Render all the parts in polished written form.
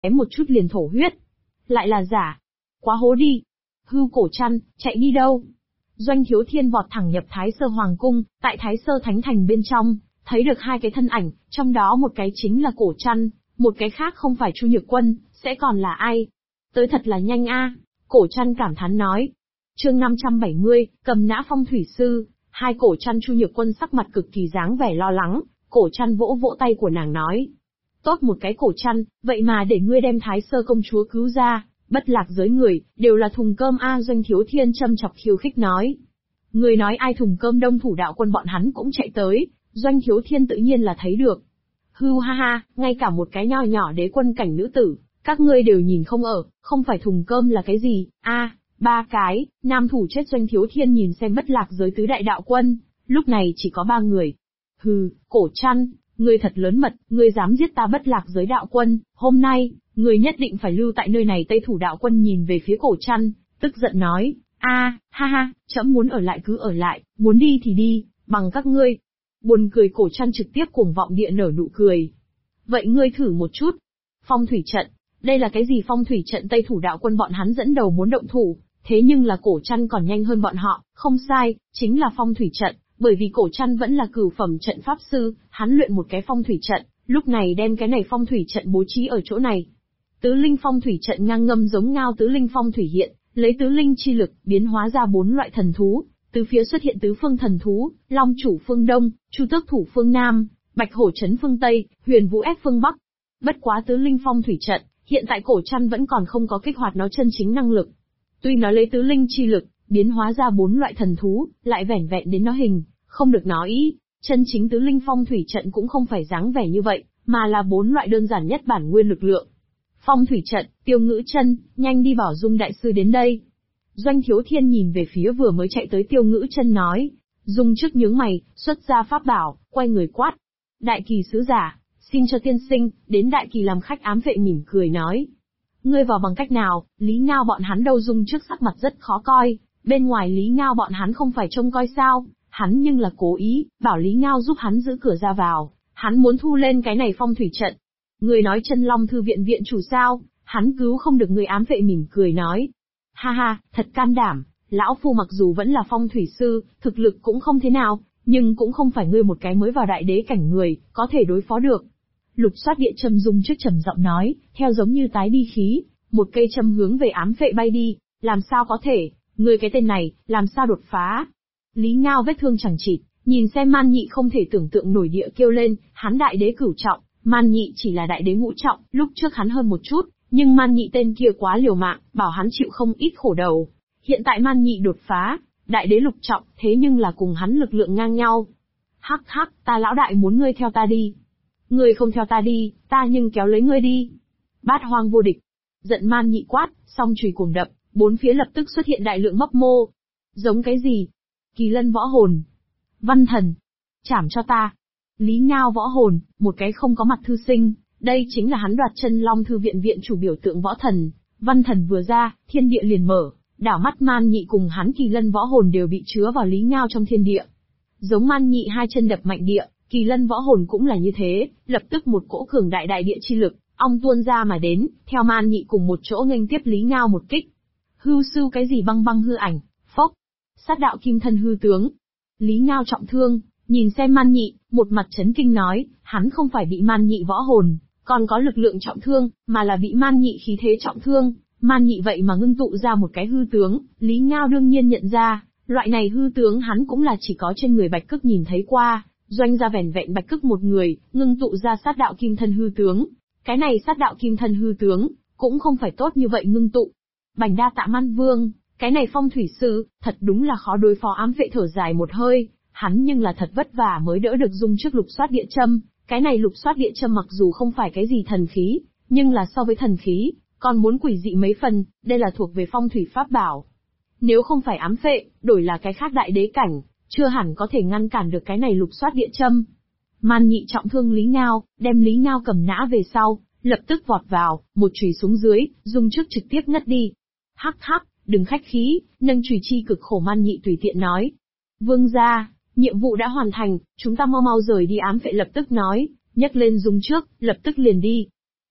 kém một chút liền thổ huyết. Lại là giả. Quá hố đi. Hưu Cổ Trăn, chạy đi đâu? Doanh Thiếu Thiên vọt thẳng nhập Thái Sơ Hoàng Cung, tại Thái Sơ Thánh Thành bên trong, thấy được hai cái thân ảnh, trong đó một cái chính là Cổ Trăn, một cái khác không phải Chu Nhược Quân, sẽ còn là ai? Tới thật là nhanh a. Cổ Trăn cảm thán nói. Chương 570, cầm nã phong thủy sư. Hai Cổ Trăn Chu Nhược Quân sắc mặt cực kỳ dáng vẻ lo lắng, Cổ Trăn vỗ vỗ tay của nàng nói. Tốt một cái Cổ Trăn, vậy mà để ngươi đem Thái Sơ công chúa cứu ra, bất lạc giới người, đều là thùng cơm a. Doanh Thiếu Thiên châm chọc khiêu khích nói. Người nói ai thùng cơm Đông Thủ đạo quân bọn hắn cũng chạy tới, Doanh Thiếu Thiên tự nhiên là thấy được. Hưu ha ha, ngay cả một cái nho nhỏ đế quân cảnh nữ tử, các ngươi đều nhìn không ở, không phải thùng cơm là cái gì, ba cái, nam thủ chết. Doanh Thiếu Thiên nhìn xem bất lạc giới tứ đại đạo quân, lúc này chỉ có 3 người. Hừ, Cổ Trăn, ngươi thật lớn mật, ngươi dám giết ta bất lạc giới đạo quân, hôm nay, ngươi nhất định phải lưu tại nơi này. Tây Thủ đạo quân nhìn về phía Cổ Trăn, tức giận nói, ha ha, trẫm muốn ở lại cứ ở lại, muốn đi thì đi, bằng các ngươi. Buồn cười. Cổ Trăn trực tiếp cuồng vọng địa nở nụ cười. Vậy ngươi thử một chút. Phong thủy trận, đây là cái gì phong thủy trận? Tây Thủ đạo quân bọn hắn dẫn đầu muốn động thủ, thế nhưng là Cổ Trăn còn nhanh hơn bọn họ, không sai, chính là phong thủy trận, bởi vì Cổ Trăn vẫn là cửu phẩm trận pháp sư, hắn luyện một cái phong thủy trận, lúc này đem cái này phong thủy trận bố trí ở chỗ này. Tứ linh phong thủy trận ngang ngâm giống ngao tứ linh phong thủy hiện, lấy tứ linh chi lực, biến hóa ra 4 loại thần thú, từ phía xuất hiện tứ phương thần thú, Long chủ phương Đông, Chu Tước thủ phương Nam, Bạch hổ trấn phương Tây, Huyền vũ ép phương Bắc. Bất quá tứ linh phong thủy trận, hiện tại Cổ Trăn vẫn còn không có kích hoạt nó chân chính năng lực. Tuy nó lấy tứ linh chi lực, biến hóa ra 4 loại thần thú, lại vẻn vẹn đến nó hình, không được nó ý. Chân chính tứ linh phong thủy trận cũng không phải dáng vẻ như vậy, mà là 4 loại đơn giản nhất bản nguyên lực lượng. Phong thủy trận, Tiêu Ngữ Chân, nhanh đi bảo Dung đại sư đến đây. Doanh Thiếu Thiên nhìn về phía vừa mới chạy tới Tiêu Ngữ Chân nói. Dung trước nhướng mày, xuất ra pháp bảo, quay người quát. Đại Kỳ sứ giả, xin cho tiên sinh, đến Đại Kỳ làm khách. Ám vệ mỉm cười nói. Ngươi vào bằng cách nào? Lý Ngao bọn hắn đâu? Dung trước sắc mặt rất khó coi, bên ngoài Lý Ngao bọn hắn không phải trông coi sao, hắn nhưng là cố ý, bảo Lý Ngao giúp hắn giữ cửa ra vào, hắn muốn thu lên cái này phong thủy trận. Người nói Chân Long thư viện viện chủ sao, hắn cứu không được người. Ám vệ mỉm cười nói. Ha ha, thật can đảm, lão phu mặc dù vẫn là phong thủy sư, thực lực cũng không thế nào, nhưng cũng không phải ngươi một cái mới vào đại đế cảnh người, có thể đối phó được. Lục soát địa châm Dung trước trầm giọng nói, theo giống như tái đi khí, một cây châm hướng về ám vệ bay đi, làm sao có thể, ngươi cái tên này, làm sao đột phá? Lý Ngao vết thương chẳng chịt, nhìn xem Man Nhị không thể tưởng tượng nổi địa kêu lên, hắn đại đế cửu trọng, Man Nhị chỉ là đại đế ngũ trọng, lúc trước hắn hơn một chút, nhưng Man Nhị tên kia quá liều mạng, bảo hắn chịu không ít khổ đầu. Hiện tại Man Nhị đột phá, đại đế lục trọng, thế nhưng là cùng hắn lực lượng ngang nhau. Hắc hắc, ta lão đại muốn ngươi theo ta đi. Ngươi không theo ta đi, ta nhưng kéo lấy ngươi đi. Bát hoang vô địch. Giận Man Nhị quát, song chùy cuồng đập, bốn phía lập tức xuất hiện đại lượng mấp mô. Giống cái gì? Kỳ lân võ hồn. Văn thần. Chảm cho ta. Lý Ngao võ hồn, một cái không có mặt thư sinh, đây chính là hắn đoạt Chân Long thư viện viện chủ biểu tượng võ thần. Văn thần vừa ra, thiên địa liền mở, đảo mắt Man Nhị cùng hắn kỳ lân võ hồn đều bị chứa vào Lý Ngao trong thiên địa. Giống Man Nhị hai chân đập mạnh địa, kỳ lân võ hồn cũng là như thế, lập tức một cỗ cường đại đại địa chi lực, ong tuôn ra mà đến, theo Man Nhị cùng một chỗ nghênh tiếp Lý Ngao một kích. Hưu sưu cái gì băng băng hư ảnh, phốc, sát đạo kim thân hư tướng. Lý Ngao trọng thương, nhìn xem Man Nhị, một mặt chấn kinh nói, hắn không phải bị Man Nhị võ hồn, còn có lực lượng trọng thương, mà là bị Man Nhị khí thế trọng thương. Man Nhị vậy mà ngưng tụ ra một cái hư tướng, Lý Ngao đương nhiên nhận ra, loại này hư tướng hắn cũng là chỉ có trên người Bạch Cức nhìn thấy qua, doanh ra vẻn vẹn Bạch Cức một người, ngưng tụ ra sát đạo kim thân hư tướng. Cái này sát đạo kim thân hư tướng, cũng không phải tốt như vậy ngưng tụ. Bành đa tạ Man Vương, cái này phong thủy sư, thật đúng là khó đối phó. Ám vệ thở dài một hơi, hắn nhưng là thật vất vả mới đỡ được Dung trước lục soát địa châm. Cái này lục soát địa châm mặc dù không phải cái gì thần khí, nhưng là so với thần khí, còn muốn quỷ dị mấy phần, đây là thuộc về phong thủy pháp bảo. Nếu không phải ám vệ, đổi là cái khác đại đế cảnh, chưa hẳn có thể ngăn cản được cái này lục soát địa châm. Man Nhị trọng thương Lý Ngao, đem Lý Ngao cầm nã về sau, lập tức vọt vào, một chùy xuống dưới, Dung trước trực tiếp ngất đi. Hắc hắc, đừng khách khí, nâng chùy chi cực khổ. Man Nhị tùy tiện nói. Vương gia, nhiệm vụ đã hoàn thành, chúng ta mau mau rời đi. Ám vệ lập tức nói, nhấc lên Dung trước, lập tức liền đi.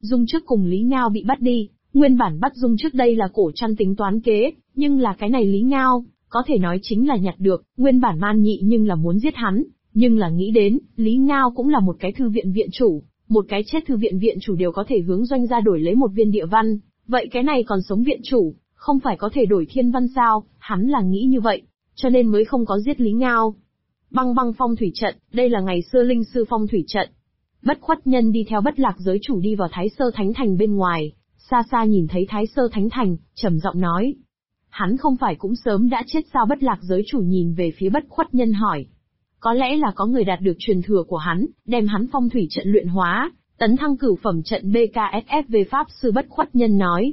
Dung Trước cùng Lý Ngao bị bắt đi, nguyên bản bắt Dung Trước đây là Cổ Trăn tính toán kế, nhưng là cái này Lý Ngao, có thể nói chính là nhặt được, nguyên bản Man Nhị nhưng là muốn giết hắn, nhưng là nghĩ đến, Lý Ngao cũng là một cái thư viện viện chủ, một cái chết thư viện viện chủ đều có thể hướng doanh ra đổi lấy một viên địa văn, vậy cái này còn sống viện chủ, không phải có thể đổi thiên văn sao, hắn là nghĩ như vậy, cho nên mới không có giết Lý Ngao. Băng băng phong thủy trận, đây là ngày xưa linh sư phong thủy trận. Bất Khuất Nhân đi theo Bất Lạc giới chủ đi vào Thái Sơ Thánh Thành bên ngoài, xa xa nhìn thấy Thái Sơ Thánh Thành, trầm giọng nói. Hắn không phải cũng sớm đã chết sao? Bất Lạc giới chủ nhìn về phía Bất Khuất Nhân hỏi. Có lẽ là có người đạt được truyền thừa của hắn, đem hắn phong thủy trận luyện hóa, tấn thăng cửu phẩm trận BKSF về Pháp Sư. Bất Khuất Nhân nói.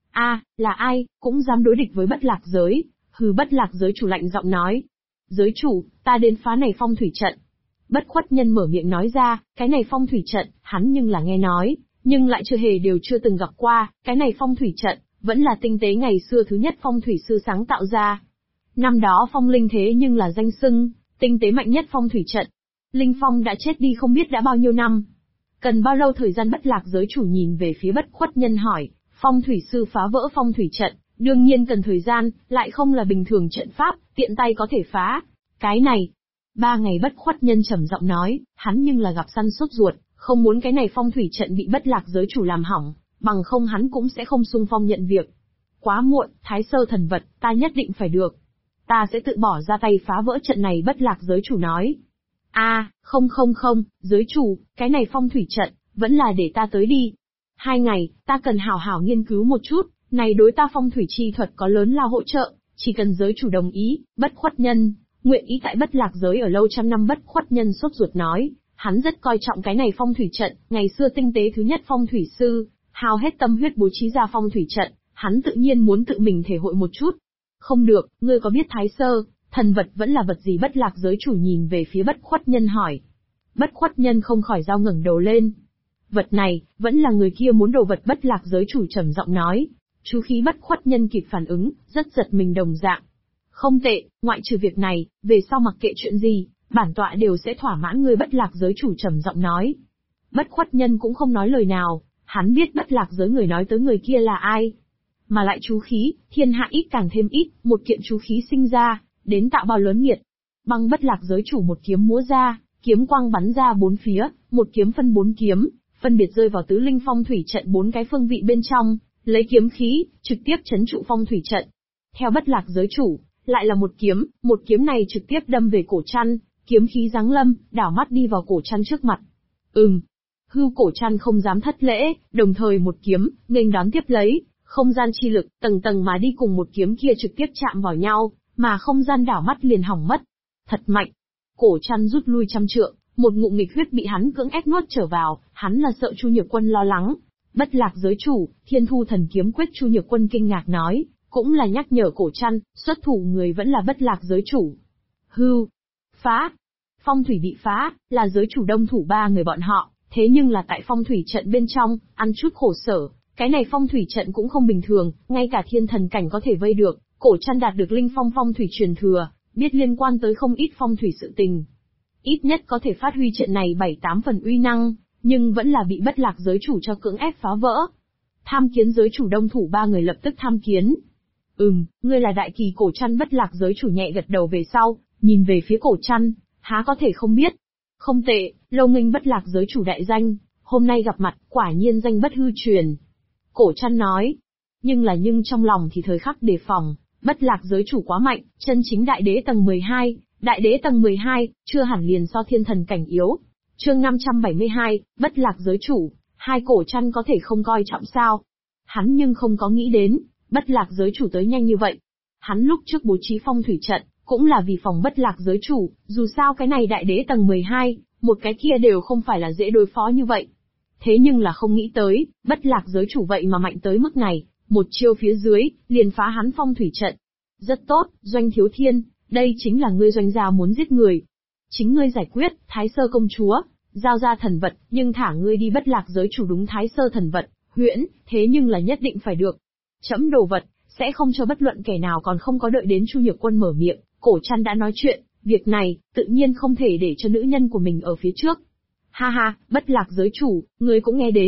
Là ai, cũng dám đối địch với Bất Lạc giới? Hừ. Bất Lạc giới chủ lạnh giọng nói. Giới chủ, ta đến phá này phong thủy trận. Bất Khuất Nhân mở miệng nói ra, cái này phong thủy trận, hắn nhưng là nghe nói, nhưng lại chưa từng gặp qua, cái này phong thủy trận, vẫn là tinh tế ngày xưa thứ nhất phong thủy sư sáng tạo ra. Năm đó phong linh thế nhưng là danh xưng, tinh tế mạnh nhất phong thủy trận. Linh Phong đã chết đi không biết đã bao nhiêu năm. Cần bao lâu thời gian? Bất Lạc giới chủ nhìn về phía Bất Khuất Nhân hỏi, phong thủy sư phá vỡ phong thủy trận, đương nhiên cần thời gian, lại không là bình thường trận pháp, tiện tay có thể phá. Cái này, 3 ngày. Bất Khuất Nhân trầm giọng nói, hắn nhưng là gặp săn sốt ruột, không muốn cái này phong thủy trận bị Bất Lạc giới chủ làm hỏng, bằng không hắn cũng sẽ không xung phong nhận việc. Quá muộn, Thái Sơ thần vật, ta nhất định phải được. Ta sẽ tự bỏ ra tay phá vỡ trận này. Bất Lạc giới chủ nói. Không, giới chủ, cái này phong thủy trận, vẫn là để ta tới đi. 2 ngày, ta cần hảo hảo nghiên cứu một chút, này đối ta phong thủy chi thuật có lớn lao hỗ trợ, chỉ cần giới chủ đồng ý. Bất Khuất Nhân nguyện ý tại Bất Lạc giới ở lâu trăm năm. Bất Khuất Nhân sốt ruột nói, hắn rất coi trọng cái này phong thủy trận, ngày xưa tinh tế thứ nhất phong thủy sư, hao hết tâm huyết bố trí ra phong thủy trận, hắn tự nhiên muốn tự mình thể hội một chút. Không được, ngươi có biết Thái Sơ thần vật vẫn là vật gì? Bất Lạc giới chủ nhìn về phía Bất Khuất Nhân hỏi. Bất Khuất Nhân không khỏi dao ngẩng đầu lên. Vật này, vẫn là người kia muốn đồ vật. Bất Lạc giới chủ trầm giọng nói. Chú khí Bất Khuất Nhân kịp phản ứng, rất giật mình đồng dạng. Không tệ, ngoại trừ việc này, về sau mặc kệ chuyện gì, bản tọa đều sẽ thỏa mãn ngươi. Bất Lạc giới chủ trầm giọng nói. Bất Khuất Nhân cũng không nói lời nào, hắn biết Bất Lạc giới người nói tới người kia là ai. Mà lại chú khí, thiên hạ ít càng thêm ít, một kiện chú khí sinh ra, đến tạo bao lớn nghiệt. Băng. Bất Lạc giới chủ một kiếm múa ra, kiếm quang bắn ra 4 phía, một kiếm phân 4 kiếm, phân biệt rơi vào tứ linh phong thủy trận 4 cái phương vị bên trong, lấy kiếm khí, trực tiếp trấn trụ phong thủy trận. Theo Bất Lạc giới chủ, lại là một kiếm này trực tiếp đâm về Cổ Trăn, kiếm khí giáng lâm, đảo mắt đi vào Cổ Trăn trước mặt. Hưu. Cổ Trăn không dám thất lễ, đồng thời một kiếm, nghênh đón tiếp lấy, không gian chi lực, tầng tầng mà đi cùng một kiếm kia trực tiếp chạm vào nhau, mà không gian đảo mắt liền hỏng mất. Thật mạnh. Cổ Trăn rút lui 100 trượng, một ngụm nghịch huyết bị hắn cưỡng ép nuốt trở vào, hắn là sợ Chu Nhược Quân lo lắng. Bất Lạc giới chủ, Thiên Thu thần kiếm quyết. Chu Nhược Quân kinh ngạc nói, cũng là nhắc nhở Cổ Trăn, xuất thủ người vẫn là Bất Lạc giới chủ. Phá. Phong thủy bị phá, là giới chủ đông thủ 3 người bọn họ, thế nhưng là tại phong thủy trận bên trong, ăn chút khổ sở, cái này phong thủy trận cũng không bình thường, ngay cả thiên thần cảnh có thể vây được. Cổ Trăn đạt được linh phong phong thủy truyền thừa, biết liên quan tới không ít phong thủy sự tình. Ít nhất có thể phát huy trận này 7-8 phần uy năng, nhưng vẫn là bị Bất Lạc giới chủ cho cưỡng ép phá vỡ. Tham kiến giới chủ. Đông thủ 3 người lập tức tham kiến. Ngươi là Đại Kỳ. Cổ Trăn. Bất Lạc giới chủ nhẹ gật đầu về sau, nhìn về phía Cổ Trăn, há có thể không biết. Không tệ, lâu nghênh Bất Lạc giới chủ đại danh, hôm nay gặp mặt, quả nhiên danh bất hư truyền. Cổ Trăn nói. Nhưng trong lòng thì thời khắc đề phòng, Bất Lạc giới chủ quá mạnh, chân chính đại đế tầng 12, đại đế tầng 12, chưa hẳn liền so thiên thần cảnh yếu. Chương 572, Bất Lạc giới chủ, hai Cổ Trăn có thể không coi trọng sao? Hắn nhưng không có nghĩ đến, Bất Lạc giới chủ tới nhanh như vậy. Hắn lúc trước bố trí phong thủy trận, cũng là vì phòng Bất Lạc giới chủ, dù sao cái này đại đế tầng 12, một cái kia đều không phải là dễ đối phó như vậy. Thế nhưng là không nghĩ tới, Bất Lạc giới chủ vậy mà mạnh tới mức này, một chiêu phía dưới, liền phá hắn phong thủy trận. Rất tốt, Doanh Thiếu Thiên, đây chính là ngươi Doanh gia muốn giết người. Chính ngươi giải quyết, Thái Sơ công chúa, giao ra thần vật, nhưng thả ngươi đi. Bất Lạc giới chủ đúng Thái Sơ thần vật, huyễn, thế nhưng là nhất định phải được. Trẫm đồ vật, sẽ không cho bất luận kẻ nào. Còn không có đợi đến Chu Nhược Quân mở miệng, Cổ Trăn đã nói chuyện, việc này, tự nhiên không thể để cho nữ nhân của mình ở phía trước. Ha ha, Bất Lạc giới chủ, ngươi cũng nghe đến,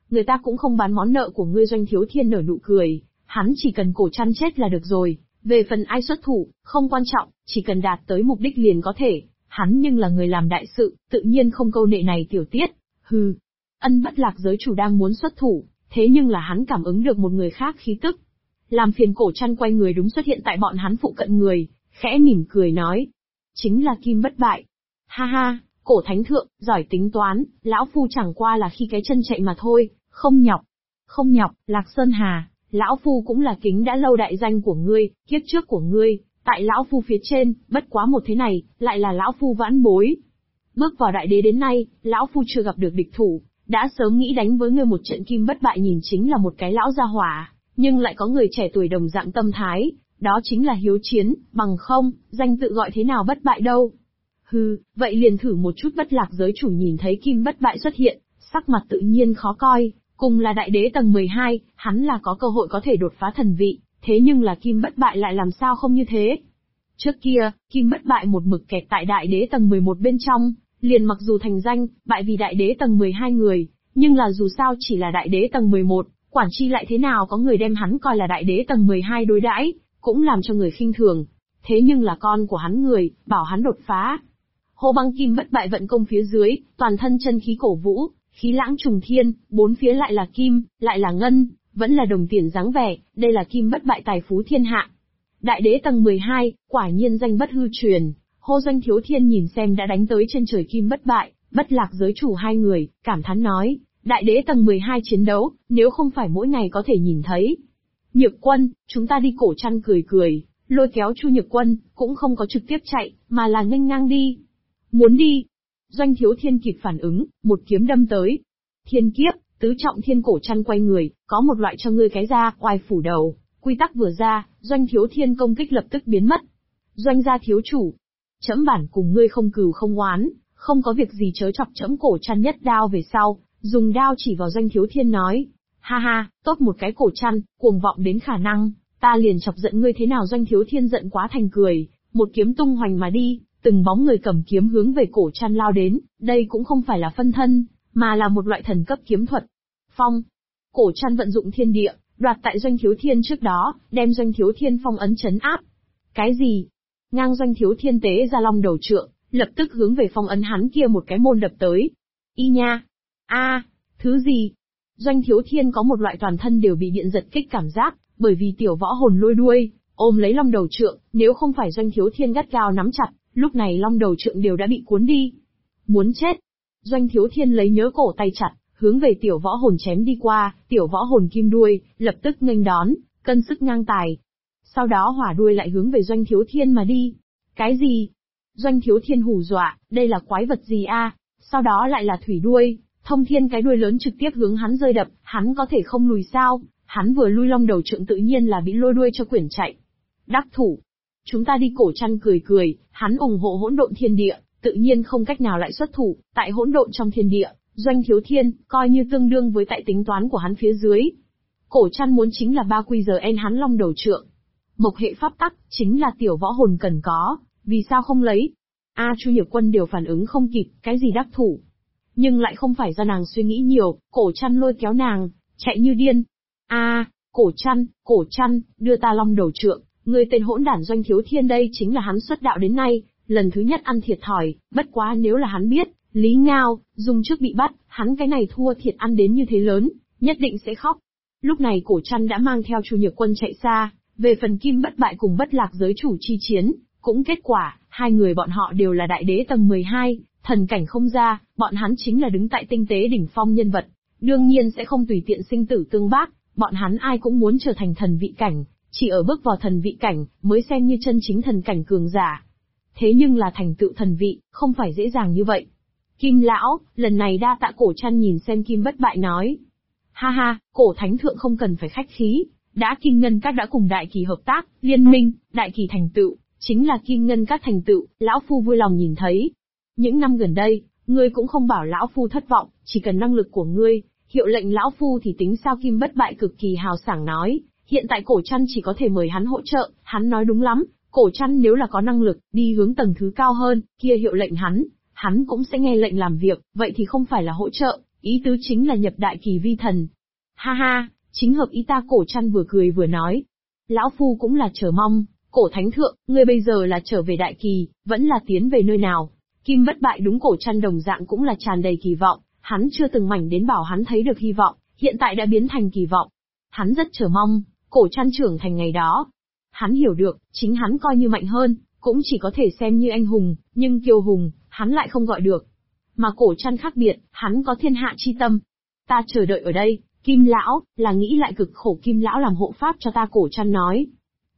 người ta cũng không bán món nợ của ngươi. Doanh Thiếu Thiên nở nụ cười, hắn chỉ cần Cổ Trăn chết là được rồi, về phần ai xuất thủ, không quan trọng, chỉ cần đạt tới mục đích liền có thể, hắn nhưng là người làm đại sự, tự nhiên không câu nệ này tiểu tiết. Hừ, Ân Bất Lạc giới chủ đang muốn xuất thủ, thế nhưng là hắn cảm ứng được một người khác khí tức. Làm phiền Cổ Trăn quay người đúng xuất hiện tại bọn hắn phụ cận người, khẽ mỉm cười nói. Chính là Kim Bất Bại. Ha ha, Cổ Thánh Thượng, giỏi tính toán, lão phu chẳng qua là khi cái chân chạy mà thôi, không nhọc. Không nhọc, Lạc Sơn Hà, lão phu cũng là kính đã lâu đại danh của ngươi, kiếp trước của ngươi, tại lão phu phía trên, bất quá một thế này, lại là lão phu vãn bối. Bước vào đại đế đến nay, lão phu chưa gặp được địch thủ, đã sớm nghĩ đánh với ngươi một trận. Kim Bất Bại nhìn chính là một cái lão gia hỏa, nhưng lại có người trẻ tuổi đồng dạng tâm thái, đó chính là hiếu chiến, bằng không, danh tự gọi thế nào bất bại đâu. Hừ, vậy liền thử một chút. Bất Lạc giới chủ nhìn thấy Kim Bất Bại xuất hiện, sắc mặt tự nhiên khó coi, cùng là đại đế tầng 12, hắn là có cơ hội có thể đột phá thần vị, thế nhưng là Kim Bất Bại lại làm sao không như thế. Trước kia, Kim Bất Bại một mực kẹt tại đại đế tầng 11 bên trong, liền mặc dù thành danh, bại vì đại đế tầng 12 người, nhưng là dù sao chỉ là đại đế tầng 11, quản chi lại thế nào có người đem hắn coi là đại đế tầng 12 đối đãi, cũng làm cho người khinh thường. Thế nhưng là con của hắn người, bảo hắn đột phá. Hồ Băng Kim Bất Bại vận công phía dưới, toàn thân chân khí cổ vũ, khí lãng trùng thiên, bốn phía lại là kim, lại là ngân, vẫn là đồng tiền dáng vẻ, đây là Kim Bất Bại tài phú thiên hạ. Đại đế tầng 12, quả nhiên danh bất hư truyền. Hô Doanh Thiếu Thiên nhìn xem đã đánh tới trên trời Kim Bất Bại, Bất Lạc giới chủ hai người, cảm thán nói, đại đế tầng 12 chiến đấu, nếu không phải mỗi ngày có thể nhìn thấy. Nhược Quân, chúng ta đi. Cổ Trăn cười cười, lôi kéo Chu Nhược Quân, cũng không có trực tiếp chạy, mà là nghênh ngang đi. Muốn đi. Doanh Thiếu Thiên kịp phản ứng, một kiếm đâm tới. Thiên kiếp, tứ trọng thiên. Cổ Trăn quay người, có một loại cho ngươi cái ra, oai phủ đầu. Quy tắc vừa ra, Doanh Thiếu Thiên công kích lập tức biến mất. Doanh gia thiếu chủ, trẫm bản cùng ngươi không cừu không oán, không có việc gì chớ chọc trẫm. Cổ Trăn nhất đao về sau, dùng đao chỉ vào Doanh Thiếu Thiên nói. Ha ha, tốt một cái Cổ Trăn, cuồng vọng đến khả năng, ta liền chọc giận ngươi thế nào. Doanh Thiếu Thiên giận quá thành cười, một kiếm tung hoành mà đi, từng bóng người cầm kiếm hướng về Cổ Trăn lao đến, đây cũng không phải là phân thân, mà là một loại thần cấp kiếm thuật. Phong. Cổ Trăn vận dụng thiên địa, đoạt tại Doanh Thiếu Thiên trước đó, đem Doanh Thiếu Thiên phong ấn trấn áp. Cái gì? Ngang Doanh Thiếu Thiên tế ra long đầu trượng, lập tức hướng về phong ấn hắn kia một cái môn đập tới. Y nha! A, thứ gì? Doanh Thiếu Thiên có một loại toàn thân đều bị điện giật kích cảm giác, bởi vì tiểu võ hồn lôi đuôi, ôm lấy long đầu trượng, nếu không phải Doanh Thiếu Thiên gắt gao nắm chặt, lúc này long đầu trượng đều đã bị cuốn đi. Muốn chết! Doanh Thiếu Thiên lấy nhớ cổ tay chặt, hướng về tiểu võ hồn chém đi qua, tiểu võ hồn kim đuôi, lập tức nghênh đón, cân sức ngang tài. Sau đó hỏa đuôi lại hướng về Doanh Thiếu Thiên mà đi. Cái gì? Doanh Thiếu Thiên hù dọa, đây là quái vật gì a? Sau đó lại là thủy đuôi, thông thiên cái đuôi lớn trực tiếp hướng hắn rơi đập, hắn có thể không lùi sao? Hắn vừa lui long đầu trượng tự nhiên là bị lôi đuôi cho quyển chạy. Đắc thủ. Chúng ta đi. Cổ Trăn cười cười, hắn ủng hộ hỗn độn thiên địa, tự nhiên không cách nào lại xuất thủ, tại hỗn độn trong thiên địa, Doanh Thiếu Thiên, coi như tương đương với tại tính toán của hắn phía dưới. Cổ Trăn muốn chính là 3QGN hắn long đầu trượng. Mộc hệ pháp tắc, chính là tiểu võ hồn cần có, vì sao không lấy? Chu Nhược Quân đều phản ứng không kịp, cái gì đắc thủ? Nhưng lại không phải do nàng suy nghĩ nhiều, Cổ Trăn lôi kéo nàng, chạy như điên. Cổ Trăn, đưa ta long đầu trượng, người tên hỗn đản. Doanh Thiếu Thiên đây chính là hắn xuất đạo đến nay, lần thứ nhất ăn thiệt thòi, bất quá nếu là hắn biết, Lý Ngao, Dung trước bị bắt, hắn cái này thua thiệt ăn đến như thế lớn, nhất định sẽ khóc. Lúc này Cổ Trăn đã mang theo Chu Nhược Quân chạy xa, về phần Kim Bất Bại cùng Bất Lạc giới chủ chi chiến, cũng kết quả, hai người bọn họ đều là đại đế tầng 12, thần cảnh không ra, bọn hắn chính là đứng tại tinh tế đỉnh phong nhân vật, đương nhiên sẽ không tùy tiện sinh tử tương bác, bọn hắn ai cũng muốn trở thành thần vị cảnh, chỉ ở bước vào thần vị cảnh, mới xem như chân chính thần cảnh cường giả. Thế nhưng là thành tựu thần vị, không phải dễ dàng như vậy. Kim lão, lần này đa tạ. Cổ Trăn nhìn xem Kim Bất Bại nói. Ha ha, Cổ Thánh Thượng không cần phải khách khí, đã Kim Ngân Các đã cùng Đại Kỳ hợp tác, liên minh, Đại Kỳ thành tựu, chính là Kim Ngân Các thành tựu, lão phu vui lòng nhìn thấy. Những năm gần đây, ngươi cũng không bảo lão phu thất vọng, chỉ cần năng lực của ngươi, hiệu lệnh lão phu thì tính sao? Kim Bất Bại cực kỳ hào sảng nói, hiện tại Cổ Trăn chỉ có thể mời hắn hỗ trợ, hắn nói đúng lắm, Cổ Trăn nếu là có năng lực, đi hướng tầng thứ cao hơn, kia hiệu lệnh hắn cũng sẽ nghe lệnh làm việc, vậy thì không phải là hỗ trợ, Ý tứ chính là nhập đại kỳ vi thần. Ha ha, chính hợp ý ta. Cổ Trăn vừa cười vừa nói. Lão Phu cũng là chờ mong, Cổ Thánh Thượng, ngươi bây giờ là trở về đại kỳ, vẫn là tiến về nơi nào? Kim Bất Bại đúng Cổ Trăn đồng dạng cũng là tràn đầy kỳ vọng, hắn chưa từng mảnh đến bảo hắn thấy được hy vọng, hiện tại đã biến thành kỳ vọng. Hắn rất chờ mong, Cổ Trăn trưởng thành ngày đó. Hắn hiểu được, chính hắn coi như mạnh hơn, cũng chỉ có thể xem như anh hùng, nhưng kiêu hùng, hắn lại không gọi được. Mà Cổ Trăn khác biệt, hắn có thiên hạ chi tâm. Ta chờ đợi ở đây, Kim Lão, là nghĩ lại cực khổ Kim Lão làm hộ pháp cho ta. Cổ Trăn nói.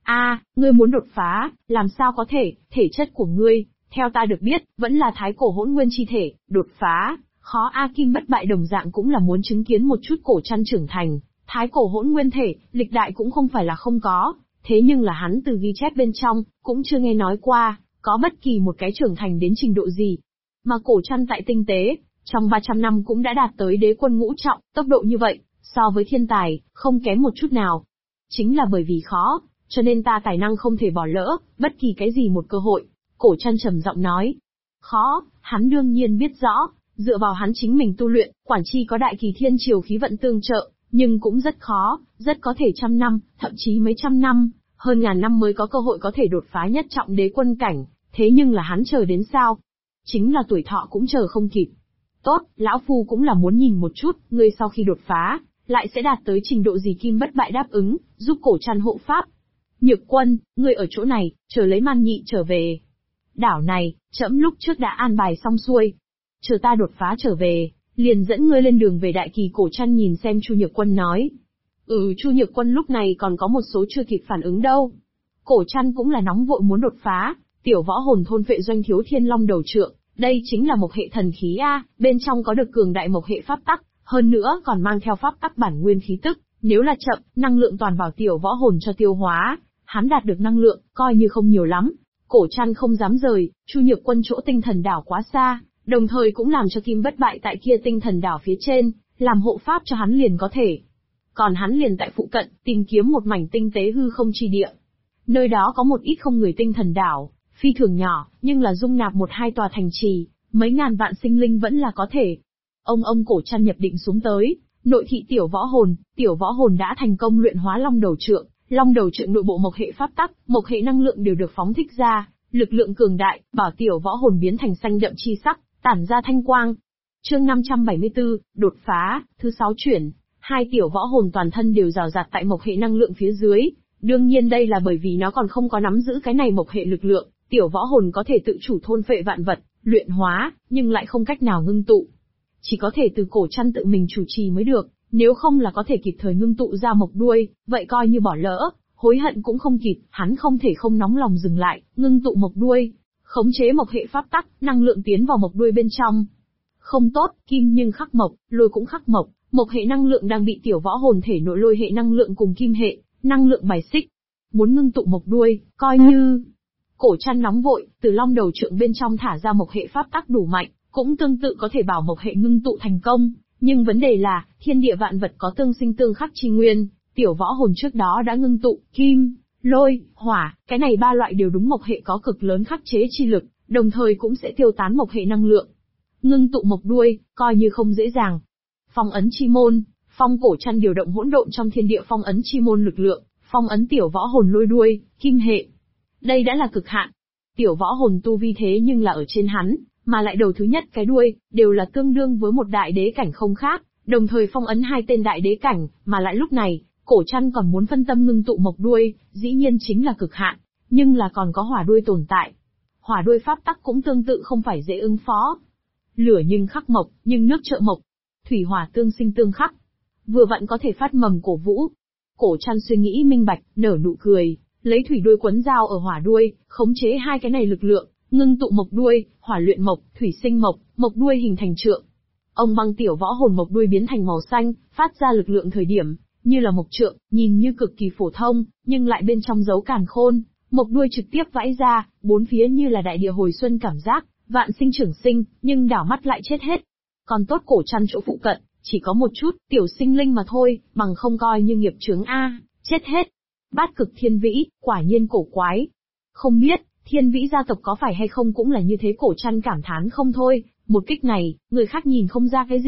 Ngươi muốn đột phá, làm sao có thể, thể chất của ngươi, theo ta được biết, vẫn là thái cổ hỗn nguyên chi thể, đột phá, khó Kim Bất Bại đồng dạng cũng là muốn chứng kiến một chút Cổ Trăn trưởng thành, thái cổ hỗn nguyên thể, lịch đại cũng không phải là không có, thế nhưng là hắn từ ghi chép bên trong, cũng chưa nghe nói qua, có bất kỳ một cái trưởng thành đến trình độ gì. Mà Cổ Trăn tại tinh tế, trong 300 năm cũng đã đạt tới đế quân ngũ trọng, tốc độ như vậy, so với thiên tài, không kém một chút nào. Chính là bởi vì khó, cho nên ta tài năng không thể bỏ lỡ, bất kỳ cái gì một cơ hội. Cổ Trăn trầm giọng nói. Khó, hắn đương nhiên biết rõ, dựa vào hắn chính mình tu luyện, quản chi có đại kỳ thiên triều khí vận tương trợ, nhưng cũng rất khó, rất có thể trăm năm, thậm chí mấy trăm năm, hơn ngàn năm mới có cơ hội có thể đột phá nhất trọng đế quân cảnh, thế nhưng là hắn chờ đến sao? Chính là tuổi thọ cũng chờ không kịp. Tốt, lão Phu cũng là muốn nhìn một chút, ngươi sau khi đột phá, lại sẽ đạt tới trình độ gì. Kim Bất Bại đáp ứng, giúp Cổ Trăn hộ pháp. Nhược Quân, ngươi ở chỗ này, chờ lấy Man Nhị trở về. Đảo này, trẫm lúc trước đã an bài xong xuôi. Chờ ta đột phá trở về, liền dẫn ngươi lên đường về đại kỳ. Cổ Trăn nhìn xem Chu Nhược Quân nói. Chu Nhược Quân lúc này còn có một số chưa kịp phản ứng đâu. Cổ Trăn cũng là nóng vội muốn đột phá, tiểu võ hồn thôn phệ doanh thiếu thiên long đầu trượng, đây chính là mộc hệ thần khí bên trong có được cường đại mộc hệ pháp tắc, hơn nữa còn mang theo pháp tắc bản nguyên khí tức, nếu là chậm, năng lượng toàn vào tiểu võ hồn cho tiêu hóa, hắn đạt được năng lượng, coi như không nhiều lắm. Cổ Trăn không dám rời, Chu Nhược Quân chỗ tinh thần đảo quá xa, đồng thời cũng làm cho Kim Bất Bại tại kia tinh thần đảo phía trên, làm hộ pháp cho hắn liền có thể. Còn hắn liền tại phụ cận, tìm kiếm một mảnh tinh tế hư không chi địa. Nơi đó có một ít không người tinh thần đảo, phi thường nhỏ, nhưng là dung nạp một hai tòa thành trì, mấy ngàn vạn sinh linh vẫn là có thể. Ông Cổ Trăn nhập định xuống tới, nội thị tiểu võ hồn đã thành công luyện hóa long đầu trượng nội bộ mộc hệ pháp tắc, mộc hệ năng lượng đều được phóng thích ra, lực lượng cường đại, bảo tiểu võ hồn biến thành xanh đậm chi sắc, tản ra thanh quang. Chương 574, đột phá, thứ 6 chuyển, hai tiểu võ hồn toàn thân đều rào rạt tại mộc hệ năng lượng phía dưới, đương nhiên đây là bởi vì nó còn không có nắm giữ cái này mộc hệ lực lượng, tiểu võ hồn có thể tự chủ thôn phệ vạn vật, luyện hóa, nhưng lại không cách nào ngưng tụ. Chỉ có thể từ Cổ Trăn tự mình chủ trì mới được, nếu không là có thể kịp thời ngưng tụ ra mộc đuôi, vậy coi như bỏ lỡ, hối hận cũng không kịp, hắn không thể không nóng lòng dừng lại, ngưng tụ mộc đuôi, khống chế mộc hệ pháp tắc, năng lượng tiến vào mộc đuôi bên trong. Không tốt, kim nhưng khắc mộc, lôi cũng khắc mộc, mộc hệ năng lượng đang bị tiểu võ hồn thể nội lôi hệ năng lượng cùng kim hệ năng lượng bài xích. Muốn ngưng tụ mộc đuôi, coi như Cổ Trăn nóng vội, từ long đầu trượng bên trong thả ra mộc hệ pháp tắc đủ mạnh, cũng tương tự có thể bảo mộc hệ ngưng tụ thành công, nhưng vấn đề là, thiên địa vạn vật có tương sinh tương khắc chi nguyên, tiểu võ hồn trước đó đã ngưng tụ kim, lôi, hỏa, cái này ba loại đều đúng mộc hệ có cực lớn khắc chế chi lực, đồng thời cũng sẽ tiêu tán mộc hệ năng lượng. Ngưng tụ mộc đuôi, coi như không dễ dàng. Phong ấn chi môn, Cổ Trăn điều động hỗn độn trong thiên địa phong ấn chi môn lực lượng, phong ấn tiểu võ hồn lôi đuôi, kim hệ. Đây đã là cực hạn. Tiểu võ hồn tu vi thế nhưng là ở trên hắn, mà lại đầu thứ nhất cái đuôi, đều là tương đương với một đại đế cảnh không khác, đồng thời phong ấn hai tên đại đế cảnh, mà lại lúc này, Cổ Trăn còn muốn phân tâm ngưng tụ mộc đuôi, dĩ nhiên chính là cực hạn, nhưng là còn có hỏa đuôi tồn tại. Hỏa đuôi pháp tắc cũng tương tự không phải dễ ứng phó. Lửa nhưng khắc mộc, nhưng nước trợ mộc. Thủy hỏa tương sinh tương khắc. Vừa vặn có thể phát mầm cổ vũ. Cổ Trăn suy nghĩ minh bạch, nở nụ cười, lấy thủy đuôi quấn dao ở hỏa đuôi, khống chế hai cái này lực lượng, ngưng tụ mộc đuôi, hỏa luyện mộc, thủy sinh mộc, mộc đuôi hình thành trượng. Ông băng tiểu võ hồn mộc đuôi biến thành màu xanh, phát ra lực lượng thời điểm, như là mộc trượng, nhìn như cực kỳ phổ thông, nhưng lại bên trong giấu càn khôn, mộc đuôi trực tiếp vãi ra, bốn phía như là đại địa hồi xuân cảm giác, vạn sinh trưởng sinh, nhưng đảo mắt lại chết hết. Còn tốt Cổ Trăn chỗ phụ cận, chỉ có một chút, tiểu sinh linh mà thôi, bằng không coi như nghiệp chướng chết hết. Bát cực thiên vĩ, quả nhiên cổ quái. Không biết, thiên vĩ gia tộc có phải hay không cũng là như thế. Cổ Trăn cảm thán không thôi, một kích này, người khác nhìn không ra cái gì,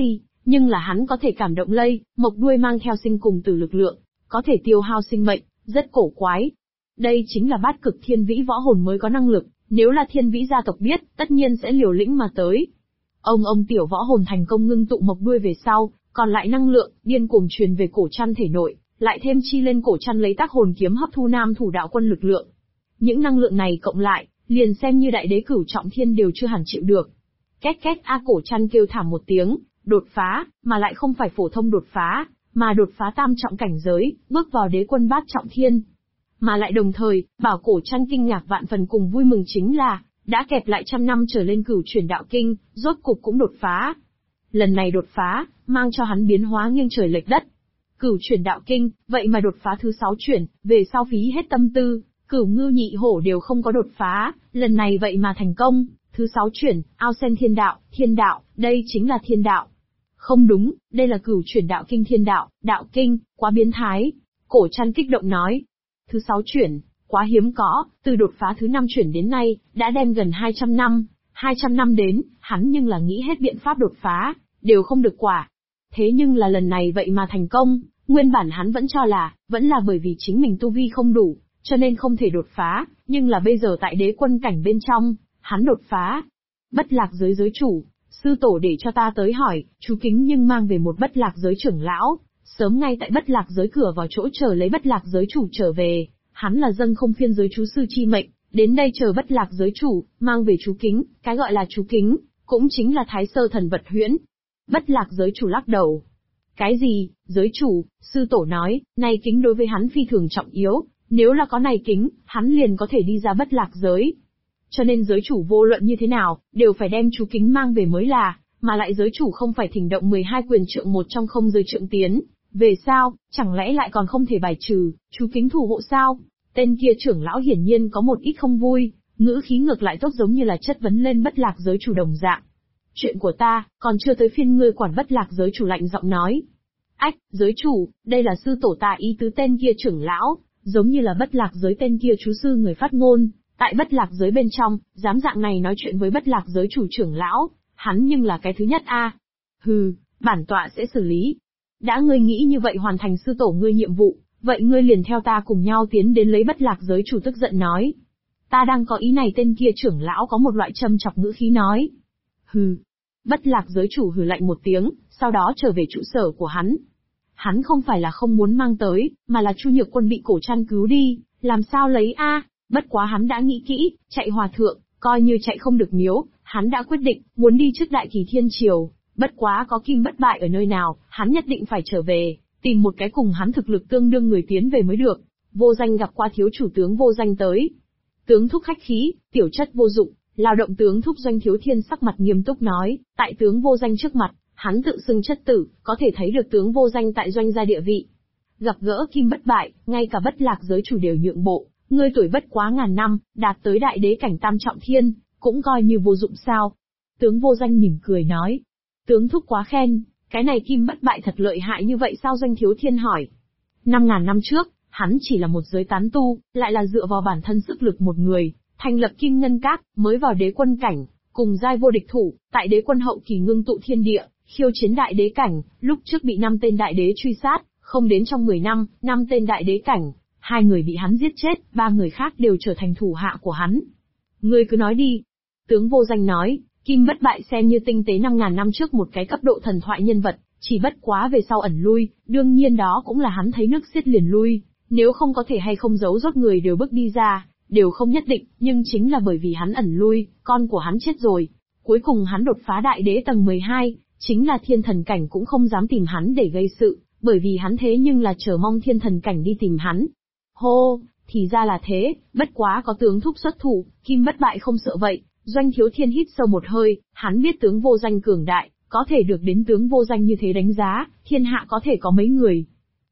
nhưng là hắn có thể cảm động lây, mộc đuôi mang theo sinh cùng tử lực lượng, có thể tiêu hao sinh mệnh, rất cổ quái. Đây chính là bát cực thiên vĩ võ hồn mới có năng lực, nếu là thiên vĩ gia tộc biết, tất nhiên sẽ liều lĩnh mà tới. Ông tiểu võ hồn thành công ngưng tụ mộc đuôi về sau, còn lại năng lượng, điên cuồng truyền về cổ chăn thể nội, lại thêm chi lên cổ chăn lấy tác hồn kiếm hấp thu nam thủ đạo quân lực lượng. Những năng lượng này cộng lại, liền xem như đại đế cửu trọng thiên đều chưa hẳn chịu được. Két két cổ chăn kêu thảm một tiếng, đột phá, mà lại không phải phổ thông đột phá, mà đột phá tam trọng cảnh giới, bước vào đế quân bát trọng thiên. Mà lại đồng thời, bảo cổ chăn kinh ngạc vạn phần cùng vui mừng chính là, đã kẹp lại 100 năm trở lên cửu chuyển đạo kinh, rốt cục cũng đột phá. Lần này đột phá, mang cho hắn biến hóa nghiêng trời lệch đất. Cửu chuyển đạo kinh, vậy mà đột phá thứ 6 chuyển, về sau phí hết tâm tư, Cửu Ngư Nhị Hổ đều không có đột phá, lần này vậy mà thành công, thứ 6 chuyển, ao sen thiên đạo, đây chính là thiên đạo. Không đúng, đây là cửu chuyển đạo kinh thiên đạo kinh, quá biến thái. Cổ chăn kích động nói. Thứ 6 chuyển, quá hiếm có, từ đột phá thứ 5 chuyển đến nay, đã đem gần 200 năm. 200 năm đến, hắn nhưng là nghĩ hết biện pháp đột phá, đều không được quả. Thế nhưng là lần này vậy mà thành công, nguyên bản hắn vẫn cho là, vẫn là bởi vì chính mình tu vi không đủ, cho nên không thể đột phá, nhưng là bây giờ tại đế quân cảnh bên trong, hắn đột phá. Bất lạc giới giới chủ, sư tổ để cho ta tới hỏi, chú Kính nhưng mang về một bất lạc giới trưởng lão, sớm ngay tại bất lạc giới cửa vào chỗ chờ lấy bất lạc giới chủ trở về, hắn là dâng không phiên giới chú sư chi mệnh, đến đây chờ bất lạc giới chủ, mang về chú Kính, cái gọi là chú Kính, cũng chính là thái sơ thần vật huyễn. Bất lạc giới chủ lắc đầu. Cái gì, giới chủ, sư tổ nói, này kính đối với hắn phi thường trọng yếu, nếu là có này kính, hắn liền có thể đi ra bất lạc giới. Cho nên giới chủ vô luận như thế nào, đều phải đem chú kính mang về mới là, mà lại giới chủ không phải thỉnh động 12 quyền trượng một trong không giới trượng tiến. Về sao, chẳng lẽ lại còn không thể bài trừ, chú kính thủ hộ sao? Tên kia trưởng lão hiển nhiên có một ít không vui, ngữ khí ngược lại tốt giống như là chất vấn lên bất lạc giới chủ đồng dạng. Chuyện của ta, còn chưa tới phiên ngươi quản bất lạc giới chủ lạnh giọng nói. Ách, giới chủ, đây là sư tổ ta ý tứ tên kia trưởng lão, giống như là bất lạc giới tên kia chú sư người phát ngôn. Tại bất lạc giới bên trong, dám dạng này nói chuyện với bất lạc giới chủ trưởng lão, hắn nhưng là cái thứ nhất a. Hừ, bản tọa sẽ xử lý. Đã ngươi nghĩ như vậy hoàn thành sư tổ ngươi nhiệm vụ, vậy ngươi liền theo ta cùng nhau tiến đến lấy bất lạc giới chủ tức giận nói. Ta đang có ý này tên kia trưởng lão có một loại châm chọc ngữ khí nói. Hừ. Bất lạc giới chủ hừ lạnh một tiếng, sau đó trở về trụ sở của hắn. Hắn không phải là không muốn mang tới, mà là Chu Nhược Quân bị cổ chăn cứu đi, làm sao lấy a? Bất quá hắn đã nghĩ kỹ, chạy hòa thượng, coi như chạy không được miếu, hắn đã quyết định, muốn đi trước đại kỳ thiên triều, bất quá có kim bất bại ở nơi nào, hắn nhất định phải trở về, tìm một cái cùng hắn thực lực tương đương người tiến về mới được. Vô Danh gặp qua thiếu chủ tướng Vô Danh tới. Tướng thúc khách khí, tiểu chất vô dụng, lao động tướng thúc Doanh Thiếu Thiên sắc mặt nghiêm túc nói, tại tướng Vô Danh trước mặt, hắn tự xưng chất tử, có thể thấy được tướng Vô Danh tại Doanh gia địa vị. Gặp gỡ kim bất bại, ngay cả bất lạc giới chủ đều nhượng bộ. Ngươi tuổi bất quá ngàn năm, đạt tới đại đế cảnh tam trọng thiên, cũng coi như vô dụng sao. Tướng Vô Danh mỉm cười nói. Tướng thúc quá khen, cái này kim bất bại thật lợi hại như vậy sao? Doanh Thiếu Thiên hỏi. 5.000 năm trước, hắn chỉ là một giới tán tu, lại là dựa vào bản thân sức lực một người, thành lập Kim Ngân Các, mới vào đế quân cảnh, cùng giai vô địch thủ, tại đế quân hậu kỳ ngưng tụ thiên địa, khiêu chiến đại đế cảnh, lúc trước bị 5 tên đại đế truy sát, không đến trong 10 năm, 5 tên đại đế cảnh. 2 người bị hắn giết chết, 3 người khác đều trở thành thủ hạ của hắn. Ngươi cứ nói đi. Tướng Vô Danh nói, Kim bất bại xem như tinh tế 5.000 năm trước một cái cấp độ thần thoại nhân vật, chỉ bất quá về sau ẩn lui, đương nhiên đó cũng là hắn thấy nước xiết liền lui, nếu không có thể hay không giấu rốt người đều bước đi ra, đều không nhất định, nhưng chính là bởi vì hắn ẩn lui, con của hắn chết rồi. Cuối cùng hắn đột phá đại đế tầng 12, chính là thiên thần cảnh cũng không dám tìm hắn để gây sự, bởi vì hắn thế nhưng là chờ mong thiên thần cảnh đi tìm hắn. Hô, thì ra là thế, bất quá có tướng thúc xuất thủ, Kim bất bại không sợ vậy. Doanh Thiếu Thiên hít sâu một hơi, hắn biết tướng Vô Danh cường đại, có thể được đến tướng Vô Danh như thế đánh giá, thiên hạ có thể có mấy người.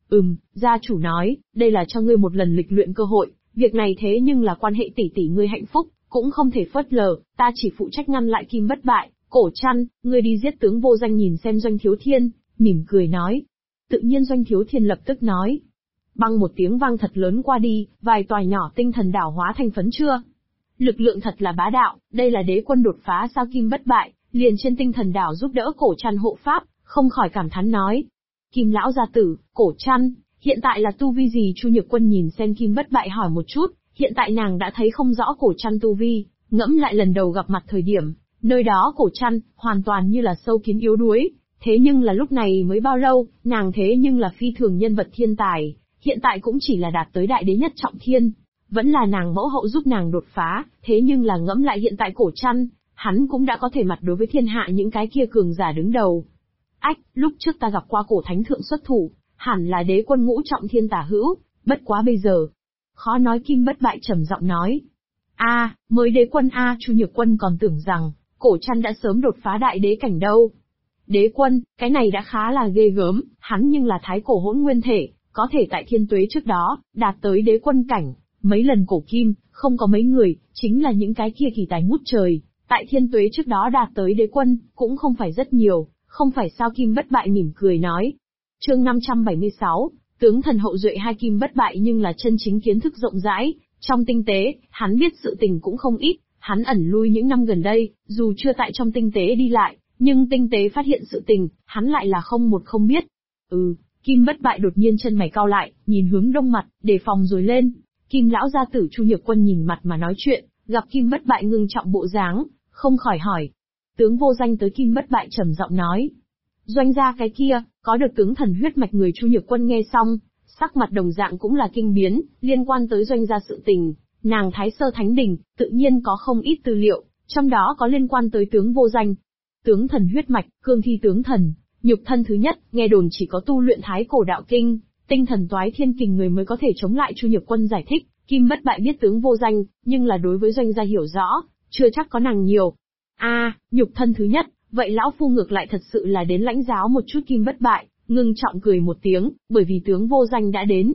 Gia chủ nói, đây là cho ngươi một lần lịch luyện cơ hội, việc này thế nhưng là quan hệ tỷ tỷ ngươi hạnh phúc, cũng không thể phớt lờ, ta chỉ phụ trách ngăn lại Kim bất bại. Cổ Chăn, ngươi đi giết tướng Vô Danh nhìn xem. Doanh Thiếu Thiên mỉm cười nói. Tự nhiên Doanh Thiếu Thiên lập tức nói. Băng một tiếng vang thật lớn qua đi, vài tòa nhỏ tinh thần đảo hóa thành phấn chưa. Lực lượng thật là bá đạo, đây là đế quân đột phá sao? Kim bất bại, liền trên tinh thần đảo giúp đỡ Cổ Chăn hộ pháp, không khỏi cảm thán nói. Kim lão gia tử, Cổ Trăn, hiện tại là tu vi gì? Chu Nhược Quân nhìn xem Kim Bất Bại hỏi một chút, hiện tại nàng đã thấy không rõ Cổ Trăn tu vi, ngẫm lại lần đầu gặp mặt thời điểm, nơi đó Cổ Trăn, hoàn toàn như là sâu kiến yếu đuối, thế nhưng là lúc này mới bao lâu, nàng thế nhưng là phi thường nhân vật thiên tài, hiện tại cũng chỉ là đạt tới đại đế nhất trọng thiên, vẫn là nàng mẫu hậu giúp nàng đột phá, thế nhưng là ngẫm lại hiện tại Cổ Trăn, hắn cũng đã có thể mặt đối với thiên hạ những cái kia cường giả đứng đầu. Ách, lúc trước ta gặp qua Cổ Thánh Thượng xuất thủ, hẳn là đế quân ngũ trọng thiên tả hữu, bất quá bây giờ. Khó nói. Kim Bất Bại trầm giọng nói. Mới đế quân Chu Nhược Quân còn tưởng rằng, Cổ Trăn đã sớm đột phá đại đế cảnh đâu. Đế quân, cái này đã khá là ghê gớm, hắn nhưng là thái cổ hỗn nguyên thể, có thể tại thiên tuế trước đó, đạt tới đế quân cảnh, mấy lần cổ kim, không có mấy người, chính là những cái kia kỳ tài ngút trời, tại thiên tuế trước đó đạt tới đế quân, cũng không phải rất nhiều, không phải sao? Kim Bất Bại mỉm cười nói. Chương 576, tướng thần hậu duệ hai. Kim Bất Bại nhưng là chân chính kiến thức rộng rãi, trong tinh tế, hắn biết sự tình cũng không ít, hắn ẩn lui những năm gần đây, dù chưa tại trong tinh tế đi lại, nhưng tinh tế phát hiện sự tình, hắn lại là không một không biết. Kim Bất Bại đột nhiên chân mày cau lại, nhìn hướng đông mặt, đề phòng rồi lên. Kim lão gia tử Chu Nhược Quân nhìn mặt mà nói chuyện, gặp Kim Bất Bại ngưng trọng bộ dáng, không khỏi hỏi. Tướng vô danh tới. Kim Bất Bại trầm giọng nói. Doanh gia cái kia, có được tướng thần huyết mạch người. Chu Nhược Quân nghe xong, sắc mặt đồng dạng cũng là kinh biến, liên quan tới doanh gia sự tình, nàng Thái Sơ Thánh Đình, tự nhiên có không ít tư liệu, trong đó có liên quan tới tướng vô danh. Tướng thần huyết mạch, cương thi tướng thần, nhục thân thứ nhất, nghe đồn chỉ có tu luyện Thái Cổ Đạo Kinh, tinh thần toái thiên kình người mới có thể chống lại. Chu Nhược Quân giải thích, Kim Bất Bại biết tướng vô danh, nhưng là đối với doanh gia hiểu rõ, chưa chắc có nàng nhiều. Nhục thân thứ nhất, vậy lão phu ngược lại thật sự là đến lãnh giáo một chút. Kim Bất Bại ngưng trọng cười một tiếng, bởi vì tướng vô danh đã đến.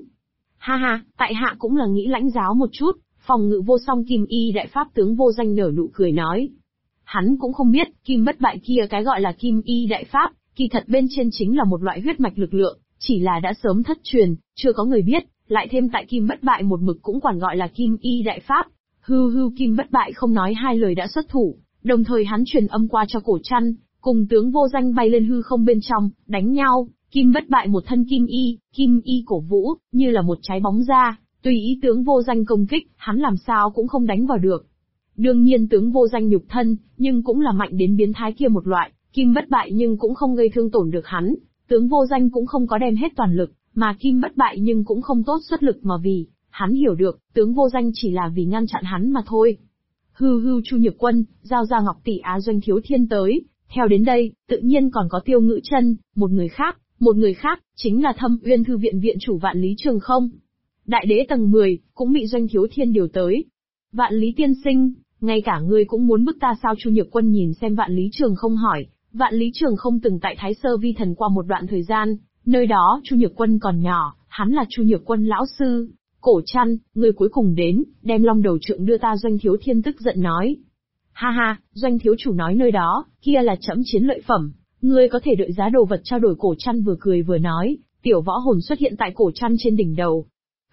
Tại hạ cũng là nghĩ lãnh giáo một chút. Phòng ngự vô song Kim Y đại pháp. Tướng vô danh nở nụ cười nói. Hắn cũng không biết, Kim Bất Bại kia cái gọi là Kim Y đại pháp, kỳ thật bên trên chính là một loại huyết mạch lực lượng, chỉ là đã sớm thất truyền, chưa có người biết, lại thêm tại Kim Bất Bại một mực cũng còn gọi là Kim Y đại pháp. Kim Bất Bại không nói hai lời đã xuất thủ, đồng thời hắn truyền âm qua cho Cổ Trăn, cùng tướng vô danh bay lên hư không bên trong, đánh nhau. Kim Bất Bại một thân Kim Y cổ vũ, như là một trái bóng ra, tùy ý tướng vô danh công kích, hắn làm sao cũng không đánh vào được. Đương nhiên tướng vô danh nhục thân, nhưng cũng là mạnh đến biến thái kia một loại, Kim Bất Bại nhưng cũng không gây thương tổn được hắn, tướng vô danh cũng không có đem hết toàn lực, mà Kim Bất Bại nhưng cũng không tốt xuất lực mà vì, hắn hiểu được, tướng vô danh chỉ là vì ngăn chặn hắn mà thôi. Chu Nhược Quân, giao ra ngọc tỷ Doanh Thiếu Thiên tới, theo đến đây, tự nhiên còn có Tiêu Ngữ Chân, một người khác, chính là Thâm Uyên Thư viện viện chủ Vạn Lý Trường Không. Đại đế tầng 10, cũng bị Doanh Thiếu Thiên điều tới. Vạn Lý tiên sinh, ngay cả ngươi cũng muốn bức ta sao? Chu Nhược Quân nhìn xem Vạn Lý Trường Không hỏi. Vạn Lý Trường Không từng tại Thái Sơ Vi Thần qua một đoạn thời gian, nơi đó Chu Nhược Quân còn nhỏ, hắn là Chu Nhược Quân lão sư. Cổ Trăn, ngươi cuối cùng đến, đem long đầu trượng đưa ta. Doanh Thiếu Thiên tức giận nói. Doanh thiếu chủ nói nơi đó, kia là trẫm chiến lợi phẩm, ngươi có thể đợi giá đồ vật trao đổi. Cổ Trăn vừa cười vừa nói, tiểu võ hồn xuất hiện tại Cổ Trăn trên đỉnh đầu.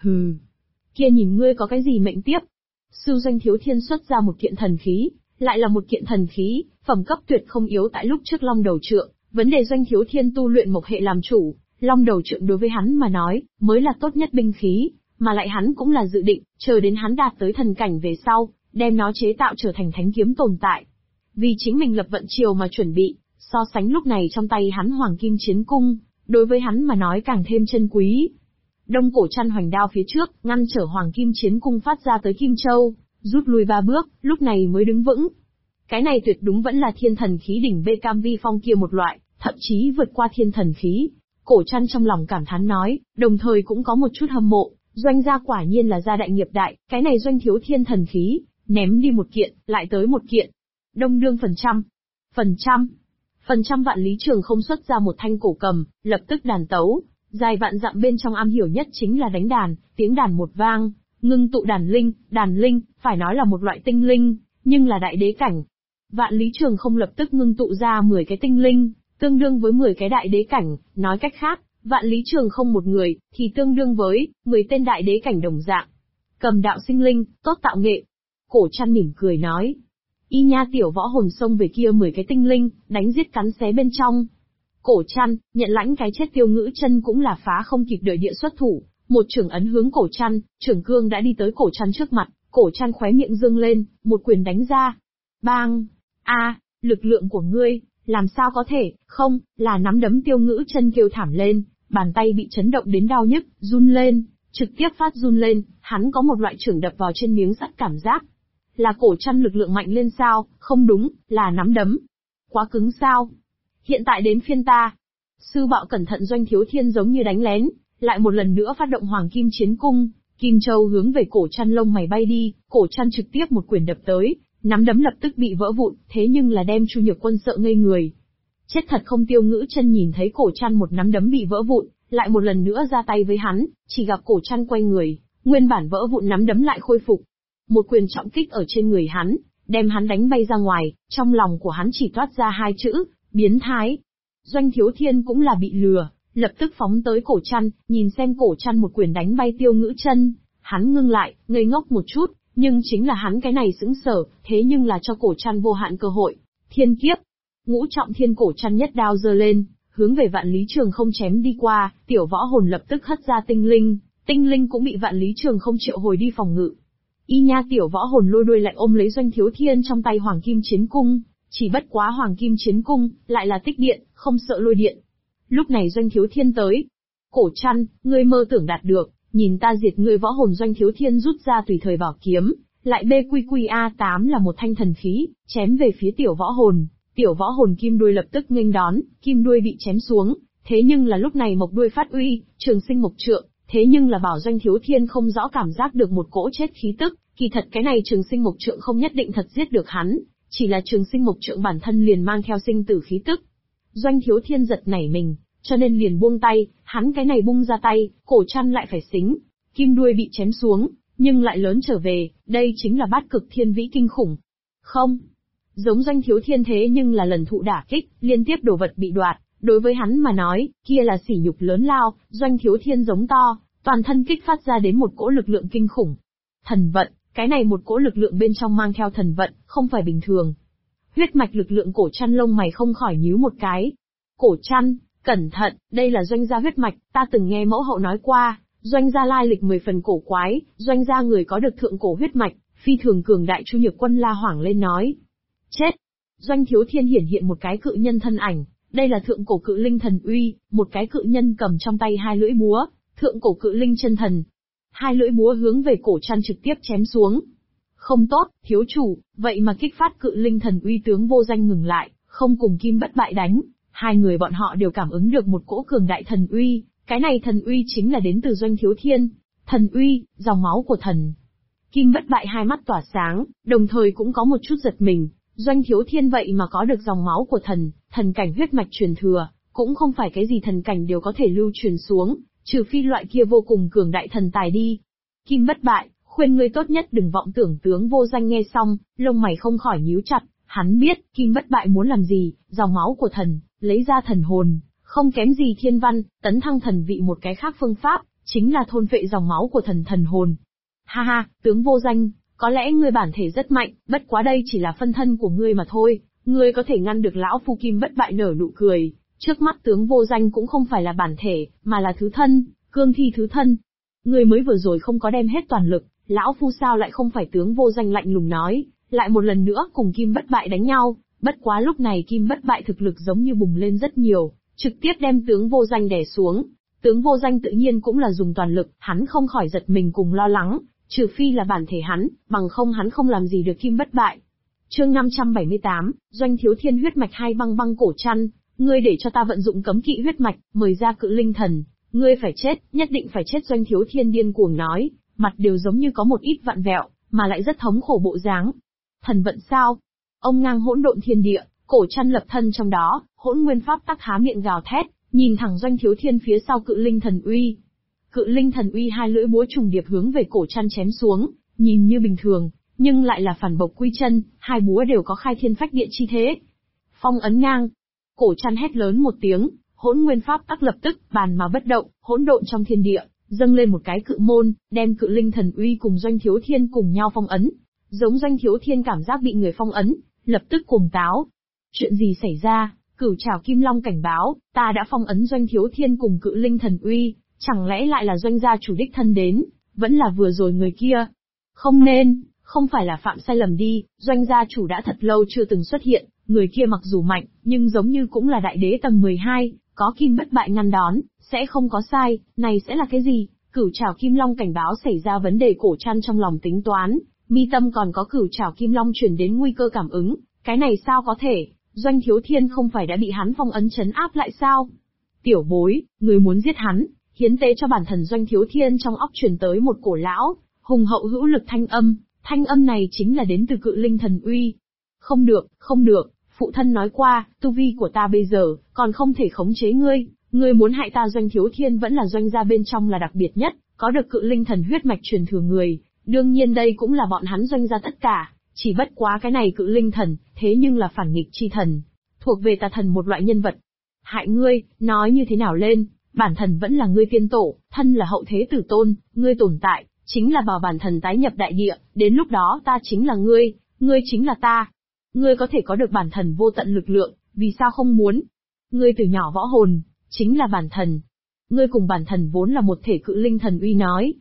Kia nhìn ngươi có cái gì mệnh tiếp? Sư Doanh Thiếu Thiên xuất ra một kiện thần khí, lại là một kiện thần khí, phẩm cấp tuyệt không yếu tại lúc trước long đầu trượng, vấn đề Doanh Thiếu Thiên tu luyện mộc hệ làm chủ, long đầu trượng đối với hắn mà nói, mới là tốt nhất binh khí, mà lại hắn cũng là dự định, chờ đến hắn đạt tới thần cảnh về sau, đem nó chế tạo trở thành thánh kiếm tồn tại. Vì chính mình lập vận chiều mà chuẩn bị, so sánh lúc này trong tay hắn Hoàng Kim Chiến Cung, đối với hắn mà nói càng thêm chân quý. Đông Cổ Trăn hoành đao phía trước, ngăn trở Hoàng Kim Chiến Cung phát ra tới Kim Châu, rút lui 3 bước, lúc này mới đứng vững. Cái này tuyệt đúng vẫn là thiên thần khí đỉnh bê cam vi phong kia một loại, thậm chí vượt qua thiên thần khí. Cổ Trăn trong lòng cảm thán nói, đồng thời cũng có một chút hâm mộ, Doanh gia quả nhiên là gia đại nghiệp đại, cái này Doanh Thiếu Thiên thần khí, ném đi một kiện, lại tới một kiện. Đông đương phần trăm. Vạn Lý Trường Không xuất ra một thanh cổ cầm, lập tức đàn tấu, dài vạn dặm bên trong am hiểu nhất chính là đánh đàn, tiếng đàn một vang, ngưng tụ đàn linh, phải nói là một loại tinh linh, nhưng là đại đế cảnh. Vạn Lý Trường Không lập tức ngưng tụ ra 10 cái tinh linh, tương đương với 10 cái đại đế cảnh, nói cách khác, Vạn Lý Trường Không một người, thì tương đương với 10 tên đại đế cảnh đồng dạng. Cầm đạo sinh linh, tốt tạo nghệ. Cổ Trăn mỉm cười nói. Y nha tiểu võ hồn xông về kia 10 cái tinh linh, đánh giết cắn xé bên trong. Cổ Trăn, nhận lãnh cái chết Tiêu Ngữ Chân cũng là phá không kịp đợi địa xuất thủ, một chưởng ấn hướng Cổ Trăn, chưởng cương đã đi tới Cổ Trăn trước mặt, Cổ Trăn khóe miệng dương lên, một quyền đánh ra. Bang! Lực lượng của ngươi, làm sao có thể, không, là nắm đấm Tiêu Ngữ Chân kêu thảm lên, bàn tay bị chấn động đến đau nhức, run lên, trực tiếp phát run lên, hắn có một loại chưởng đập vào trên miếng sắt cảm giác. Là Cổ Trăn lực lượng mạnh lên sao, không đúng, là nắm đấm. Quá cứng sao? Hiện tại đến phiên ta. Sư bạo cẩn thận Doanh Thiếu Thiên giống như đánh lén, lại một lần nữa phát động Hoàng Kim Chiến Cung, Kim Châu hướng về Cổ Trăn lông mày bay đi, Cổ Trăn trực tiếp một quyền đập tới, nắm đấm lập tức bị vỡ vụn, thế nhưng là đem Chu Nhược Quân sợ ngây người. Chết thật không, Tiêu Ngữ Chân nhìn thấy Cổ Trăn một nắm đấm bị vỡ vụn, lại một lần nữa ra tay với hắn, chỉ gặp Cổ Trăn quay người, nguyên bản vỡ vụn nắm đấm lại khôi phục. Một quyền trọng kích ở trên người hắn, đem hắn đánh bay ra ngoài, trong lòng của hắn chỉ toát ra hai chữ, biến thái. Doanh Thiếu Thiên cũng là bị lừa, lập tức phóng tới Cổ Trăn, nhìn xem Cổ Trăn một quyền đánh bay Tiêu Ngữ Chân, hắn ngưng lại, ngây ngốc một chút, nhưng chính là hắn cái này sững sờ, thế nhưng là cho Cổ Trăn vô hạn cơ hội. Thiên kiếp, ngũ trọng thiên. Cổ Trăn nhất đao giơ lên, hướng về Vạn Lý Trường Không chém đi qua, tiểu võ hồn lập tức hất ra tinh linh cũng bị Vạn Lý Trường Không triệu hồi đi phòng ngự. Y nha, tiểu võ hồn lôi đuôi lại ôm lấy Doanh Thiếu Thiên trong tay Hoàng Kim Chiến Cung, chỉ bất quá Hoàng Kim Chiến Cung lại là tích điện, không sợ lôi điện. Lúc này Doanh Thiếu Thiên tới. Cổ Trăn, ngươi mơ tưởng đạt được, nhìn ta diệt ngươi võ hồn. Doanh Thiếu Thiên rút ra tùy thời bảo kiếm, lại BQQA8 là một thanh thần khí, chém về phía tiểu võ hồn. Tiểu võ hồn kim đuôi lập tức nghênh đón, kim đuôi bị chém xuống, thế nhưng là lúc này mộc đuôi phát uy, trường sinh mộc trượng, thế nhưng là bảo Doanh Thiếu Thiên không rõ cảm giác được một cỗ chết khí tức, kỳ thật cái này trường sinh mộc trượng không nhất định thật giết được hắn, chỉ là trường sinh mộc trượng bản thân liền mang theo sinh tử khí tức. Doanh Thiếu Thiên giật nảy mình, cho nên liền buông tay, hắn cái này bung ra tay, Cổ Trăn lại phải xính, kim đuôi bị chém xuống, nhưng lại lớn trở về, đây chính là bát cực thiên vĩ kinh khủng. Không, giống Doanh Thiếu Thiên thế nhưng là lần thụ đả kích, liên tiếp đồ vật bị đoạt, đối với hắn mà nói, kia là sỉ nhục lớn lao. Doanh Thiếu Thiên giống to, toàn thân kích phát ra đến một cỗ lực lượng kinh khủng. Thần vận, cái này một cỗ lực lượng bên trong mang theo thần vận, không phải bình thường. Huyết mạch lực lượng. Cổ Trăn lông mày không khỏi nhíu một cái. Cổ Trăn, cẩn thận, đây là Doanh gia huyết mạch, ta từng nghe mẫu hậu nói qua, Doanh gia lai lịch 10 phần cổ quái, Doanh gia người có được thượng cổ huyết mạch, phi thường cường đại. Chu Nhược Quân la hoảng lên nói. Chết! Doanh Thiếu Thiên hiển hiện một cái cự nhân thân ảnh, đây là thượng cổ cự linh thần uy, một cái cự nhân cầm trong tay hai lưỡi búa, thượng cổ cự linh chân thần. Hai lưỡi búa hướng về Cổ Trăn trực tiếp chém xuống. Không tốt, thiếu chủ, vậy mà kích phát cự linh thần uy. Tướng Vô Danh ngừng lại, không cùng Kim Bất Bại đánh, hai người bọn họ đều cảm ứng được một cỗ cường đại thần uy, cái này thần uy chính là đến từ Doanh Thiếu Thiên. Thần uy, dòng máu của thần. Kim Bất Bại hai mắt tỏa sáng, đồng thời cũng có một chút giật mình. Doanh Thiếu Thiên vậy mà có được dòng máu của thần, thần cảnh huyết mạch truyền thừa, cũng không phải cái gì thần cảnh đều có thể lưu truyền xuống, trừ phi loại kia vô cùng cường đại thần tài đi. Kim Bất Bại, khuyên ngươi tốt nhất đừng vọng tưởng. Tướng Vô Danh nghe xong, lông mày không khỏi nhíu chặt, hắn biết, Kim Bất Bại muốn làm gì, dòng máu của thần, lấy ra thần hồn, không kém gì Thiên Văn, tấn thăng thần vị. Một cái khác phương pháp, chính là thôn phệ dòng máu của thần thần hồn. Ha ha, tướng Vô Danh, có lẽ ngươi bản thể rất mạnh, bất quá đây chỉ là phân thân của ngươi mà thôi, ngươi có thể ngăn được lão phu. Kim Bất Bại nở nụ cười, trước mắt tướng Vô Danh cũng không phải là bản thể, mà là thứ thân, cương thi thứ thân. Ngươi mới vừa rồi không có đem hết toàn lực, lão phu sao lại không phải? Tướng Vô Danh lạnh lùng nói, lại một lần nữa cùng Kim Bất Bại đánh nhau, bất quá lúc này Kim Bất Bại thực lực giống như bùng lên rất nhiều, trực tiếp đem tướng Vô Danh đè xuống. Tướng Vô Danh tự nhiên cũng là dùng toàn lực, hắn không khỏi giật mình cùng lo lắng, trừ phi là bản thể hắn, bằng không hắn không làm gì được Kim Bất Bại. Chương 578, Doanh Thiếu Thiên huyết mạch. Hai băng băng. Cổ Trăn, ngươi để cho ta vận dụng cấm kỵ huyết mạch, mời ra cự linh thần, ngươi phải chết, nhất định phải chết. Doanh Thiếu Thiên điên cuồng nói, mặt đều giống như có một ít vặn vẹo, mà lại rất thống khổ bộ dáng. Thần vận sao? Ông ngang hỗn độn thiên địa, Cổ Trăn lập thân trong đó, hỗn nguyên pháp tắc há miệng gào thét, nhìn thẳng Doanh Thiếu Thiên phía sau cự linh thần uy. Cự linh thần uy hai lưỡi búa trùng điệp hướng về Cổ Trăn chém xuống, nhìn như bình thường, nhưng lại là phản bộc quy chân, hai búa đều có khai thiên phách địa chi thế. Phong ấn ngang. Cổ Trăn hét lớn một tiếng, hỗn nguyên pháp tắc lập tức bàn mà bất động, hỗn độn trong thiên địa, dâng lên một cái cự môn, đem cự linh thần uy cùng Doanh Thiếu Thiên cùng nhau phong ấn. Giống Doanh Thiếu Thiên cảm giác bị người phong ấn, lập tức cuồng táo. Chuyện gì xảy ra? Cửu Trảo Kim Long cảnh báo, ta đã phong ấn Doanh Thiếu Thiên cùng Cự Linh Thần Uy, chẳng lẽ lại là Doanh gia chủ đích thân đến, vẫn là vừa rồi người kia. Không nên, không phải là phạm sai lầm đi, Doanh gia chủ đã thật lâu chưa từng xuất hiện, người kia mặc dù mạnh, nhưng giống như cũng là đại đế tầng 12, có kim bất bại ngăn đón, sẽ không có sai, này sẽ là cái gì? Cửu Trảo Kim Long cảnh báo xảy ra vấn đề. Cổ Trăn trong lòng tính toán, mi tâm còn có Cửu Trảo Kim Long truyền đến nguy cơ cảm ứng, cái này sao có thể, Doanh Thiếu Thiên không phải đã bị hắn phong ấn trấn áp lại sao? Tiểu bối, người muốn giết hắn, hiến tế cho bản thần. Doanh Thiếu Thiên trong óc truyền tới một cổ lão, hùng hậu hữu lực thanh âm này chính là đến từ Cự Linh Thần Uy. Không được, không được, phụ thân nói qua, tu vi của ta bây giờ, còn không thể khống chế ngươi muốn hại ta. Doanh Thiếu Thiên vẫn là Doanh gia bên trong là đặc biệt nhất, có được Cự Linh Thần huyết mạch truyền thừa người, đương nhiên đây cũng là bọn hắn Doanh gia tất cả, chỉ bất quá cái này Cự Linh Thần, thế nhưng là phản nghịch chi thần, thuộc về tà thần một loại nhân vật. Hại ngươi, nói như thế nào lên, bản thần vẫn là ngươi tiên tổ, thân là hậu thế tử tôn, ngươi tồn tại, chính là bảo bản thần tái nhập đại địa, đến lúc đó ta chính là ngươi chính là ta. Ngươi có thể có được bản thần vô tận lực lượng, vì sao không muốn? Ngươi từ nhỏ võ hồn, chính là bản thần. Ngươi cùng bản thần vốn là một thể. Cự Linh Thần Uy nói.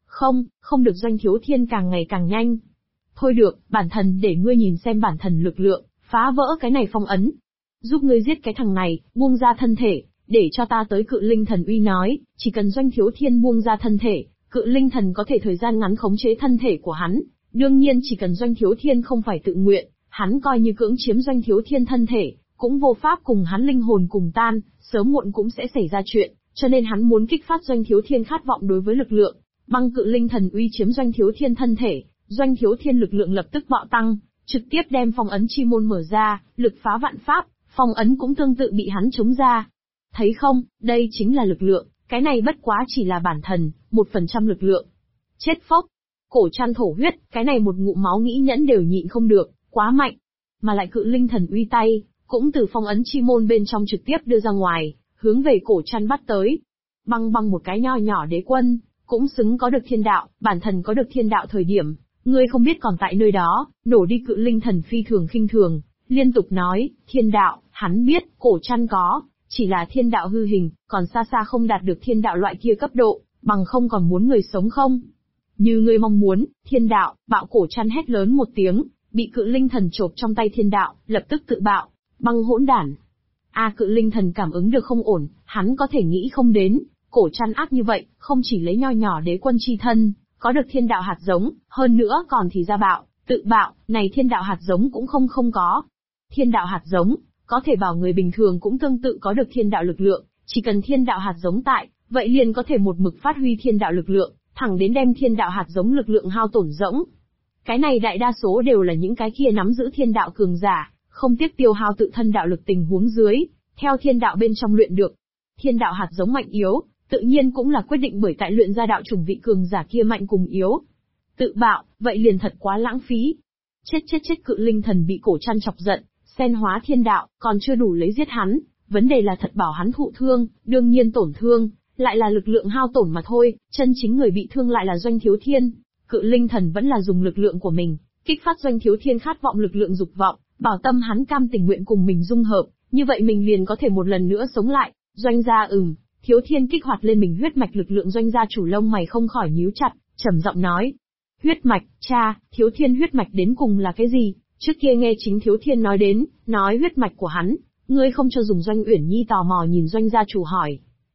Không được. Doanh Thiếu Thiên càng ngày càng nhanh. Thôi được, bản thần để ngươi nhìn xem bản thần lực lượng, phá vỡ cái này phong ấn. Giúp ngươi giết cái thằng này, buông ra thân thể, để cho ta tới. Cự Linh Thần Uy nói, chỉ cần Doanh Thiếu Thiên buông ra thân thể, Cự Linh Thần có thể thời gian ngắn khống chế thân thể của hắn. Đương nhiên chỉ cần Doanh Thiếu Thiên không phải tự nguyện, hắn coi như cưỡng chiếm Doanh Thiếu Thiên thân thể, cũng vô pháp cùng hắn linh hồn cùng tan, sớm muộn cũng sẽ xảy ra chuyện, cho nên hắn muốn kích phát Doanh Thiếu Thiên khát vọng đối với lực lượng. Băng Cự Linh Thần Uy chiếm Doanh Thiếu Thiên thân thể, Doanh Thiếu Thiên lực lượng lập tức bạo tăng, trực tiếp đem phong ấn chi môn mở ra, lực phá vạn pháp, phong ấn cũng tương tự bị hắn chống ra. Thấy không, đây chính là lực lượng, cái này bất quá chỉ là bản thần, 1% lực lượng. Chết phốc. Cổ Trăn thổ huyết, cái này một ngụm máu nghĩ nhẫn đều nhịn không được, quá mạnh. Mà lại Cự Linh Thần Uy tay, cũng từ phong ấn chi môn bên trong trực tiếp đưa ra ngoài, hướng về Cổ Trăn bắt tới. Băng một cái nho nhỏ đế quân, cũng xứng có được thiên đạo, bản thần có được thiên đạo thời điểm, ngươi không biết còn tại nơi đó, nổ đi. Cự Linh Thần phi thường khinh thường, liên tục nói, thiên đạo, hắn biết, Cổ Trăn có, chỉ là thiên đạo hư hình, còn xa xa không đạt được thiên đạo loại kia cấp độ, bằng không còn muốn người sống không? Như ngươi mong muốn, thiên đạo, bạo. Cổ Trăn hét lớn một tiếng, bị Cự Linh Thần chộp trong tay thiên đạo, lập tức tự bạo, băng hỗn đản. Cự Linh Thần cảm ứng được không ổn, hắn có thể nghĩ không đến, Cổ Trăn ác như vậy, không chỉ lấy nho nhỏ đế quân chi thân, có được thiên đạo hạt giống, hơn nữa còn thì ra bạo, tự bạo, này thiên đạo hạt giống cũng không có. Thiên đạo hạt giống, có thể bảo người bình thường cũng tương tự có được thiên đạo lực lượng, chỉ cần thiên đạo hạt giống tại, vậy liền có thể một mực phát huy thiên đạo lực lượng, thẳng đến đem thiên đạo hạt giống lực lượng hao tổn rỗng. Cái này đại đa số đều là những cái kia nắm giữ thiên đạo cường giả, không tiếc tiêu hao tự thân đạo lực tình huống dưới, theo thiên đạo bên trong luyện được. Thiên đạo hạt giống mạnh yếu, tự nhiên cũng là quyết định bởi tại luyện ra đạo chủng vị cường giả kia mạnh cùng yếu. Tự bạo, vậy liền thật quá lãng phí. Chết. Cự Linh Thần bị Cổ Trăn chọc giận, sen hóa thiên đạo, còn chưa đủ lấy giết hắn, vấn đề là thật bảo hắn thụ thương, đương nhiên tổn thương, lại là lực lượng hao tổn mà thôi, chân chính người bị thương lại là Doanh Thiếu Thiên. Cự Linh Thần vẫn là dùng lực lượng của mình, kích phát Doanh Thiếu Thiên khát vọng lực lượng dục vọng, bảo tâm hắn cam tình nguyện cùng mình dung hợp, như vậy mình liền có thể một lần nữa sống lại. Doanh gia Thiếu Thiên kích hoạt lên mình huyết mạch lực lượng. Doanh gia chủ lông mày không khỏi nhíu chặt, trầm giọng nói. Huyết mạch, cha, Thiếu Thiên huyết mạch đến cùng là cái gì? Trước kia nghe chính Thiếu Thiên nói đến, nói huyết mạch của hắn, ngươi không cho dùng. Doanh Uyển Nhi tò mò nhìn Doanh gia chủ hỏi.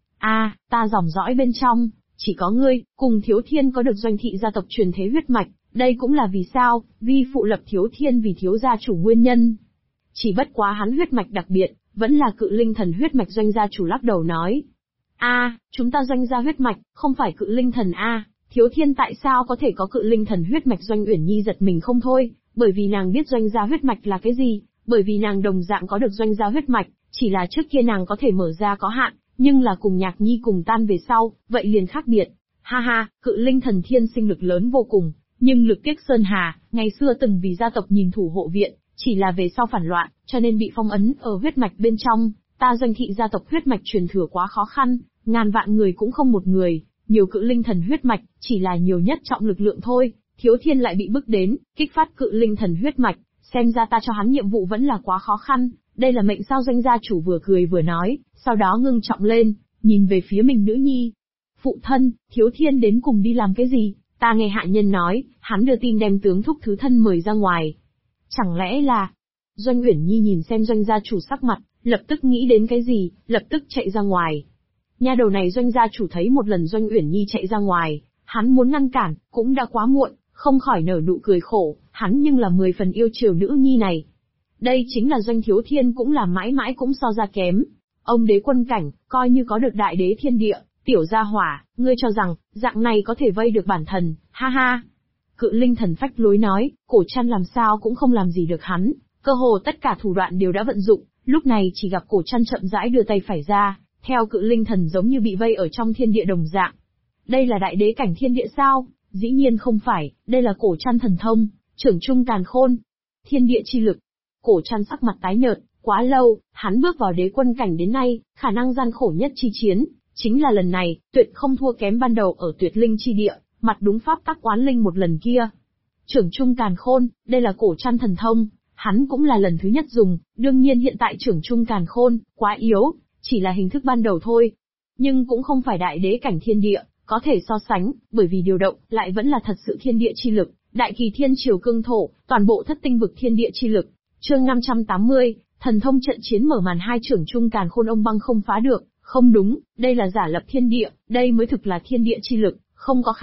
Ta dòng dõi bên trong, chỉ có ngươi, cùng Thiếu Thiên có được Doanh thị gia tộc truyền thế huyết mạch, đây cũng là vì sao, vi phụ lập Thiếu Thiên vì thiếu gia chủ nguyên nhân. Chỉ bất quá hắn huyết mạch đặc biệt, vẫn là Cự Linh Thần huyết mạch. Doanh gia chủ lắc đầu nói. Chúng ta Doanh gia huyết mạch, không phải Cự Linh Thần Thiếu Thiên tại sao có thể có Cự Linh Thần huyết mạch? Doanh Uyển Nhi giật mình không thôi, bởi vì nàng biết Doanh gia huyết mạch là cái gì, bởi vì nàng đồng dạng có được Doanh gia huyết mạch, chỉ là trước kia nàng có thể mở ra có hạn, nhưng là cùng Nhạc Nhi cùng tan về sau, vậy liền khác biệt. Cự Linh Thần thiên sinh lực lớn vô cùng, nhưng lực tiếc sơn hà, ngày xưa từng vì gia tộc nhìn thủ hộ viện, chỉ là về sau phản loạn, cho nên bị phong ấn ở huyết mạch bên trong. Ta Doanh thị gia tộc huyết mạch truyền thừa quá khó khăn, ngàn vạn người cũng không một người, nhiều Cự Linh Thần huyết mạch, chỉ là nhiều nhất trọng lực lượng thôi. Thiếu Thiên lại bị bức đến, kích phát Cự Linh Thần huyết mạch, xem ra ta cho hắn nhiệm vụ vẫn là quá khó khăn, Đây là mệnh sao? Doanh gia chủ vừa cười vừa nói, sau đó ngưng trọng lên, nhìn về phía mình nữ nhi. Phụ thân, Thiếu Thiên đến cùng đi làm cái gì? Ta nghe hạ nhân nói, hắn đưa tin đem tướng thúc thứ thân mời ra ngoài. Chẳng lẽ là... Doanh Uyển Nhi nhìn xem Doanh gia chủ sắc mặt, lập tức nghĩ đến cái gì, lập tức chạy ra ngoài. Nha đầu này Doanh gia chủ thấy một lần Doanh Uyển Nhi chạy ra ngoài, hắn muốn ngăn cản, cũng đã quá muộn, không khỏi nở nụ cười khổ, hắn nhưng là 10 phần yêu chiều nữ nhi này. Đây chính là Doanh Thiếu Thiên cũng là mãi mãi cũng so ra kém. Ông đế quân cảnh, coi như có được đại đế thiên địa, tiểu gia hỏa, ngươi cho rằng, dạng này có thể vây được bản thần, ha ha. Cự linh thần phách lối nói, Cổ Trăn làm sao cũng không làm gì được hắn, cơ hồ tất cả thủ đoạn đều đã vận dụng, lúc này chỉ gặp Cổ Trăn chậm rãi đưa tay phải ra, theo cự linh thần giống như bị vây ở trong thiên địa đồng dạng. Đây là đại đế cảnh thiên địa sao? Dĩ nhiên không phải, đây là Cổ Trăn thần thông, trưởng trung càn khôn, thiên địa chi lực. Cổ Trăn sắc mặt tái nhợt, quá lâu, hắn bước vào đế quân cảnh đến nay, khả năng gian khổ nhất chi chiến, chính là lần này, tuyệt không thua kém ban đầu ở tuyệt linh chi địa, mặt đúng pháp tắc oán linh một lần kia. Trưởng trung càn khôn, đây là Cổ Trăn thần thông, hắn cũng là lần thứ nhất dùng, đương nhiên hiện tại trưởng trung càn khôn, quá yếu, chỉ là hình thức ban đầu thôi. Nhưng cũng không phải đại đế cảnh thiên địa, có thể so sánh, bởi vì điều động, lại vẫn là thật sự thiên địa chi lực, đại kỳ thiên triều cương thổ, toàn bộ thất tinh vực thiên địa chi lực. Chương 580, thần thông trận chiến mở màn. Hai trưởng trung càn khôn ông băng không phá được, không đúng, đây là giả lập thiên địa, đây mới thực là thiên địa chi lực, không có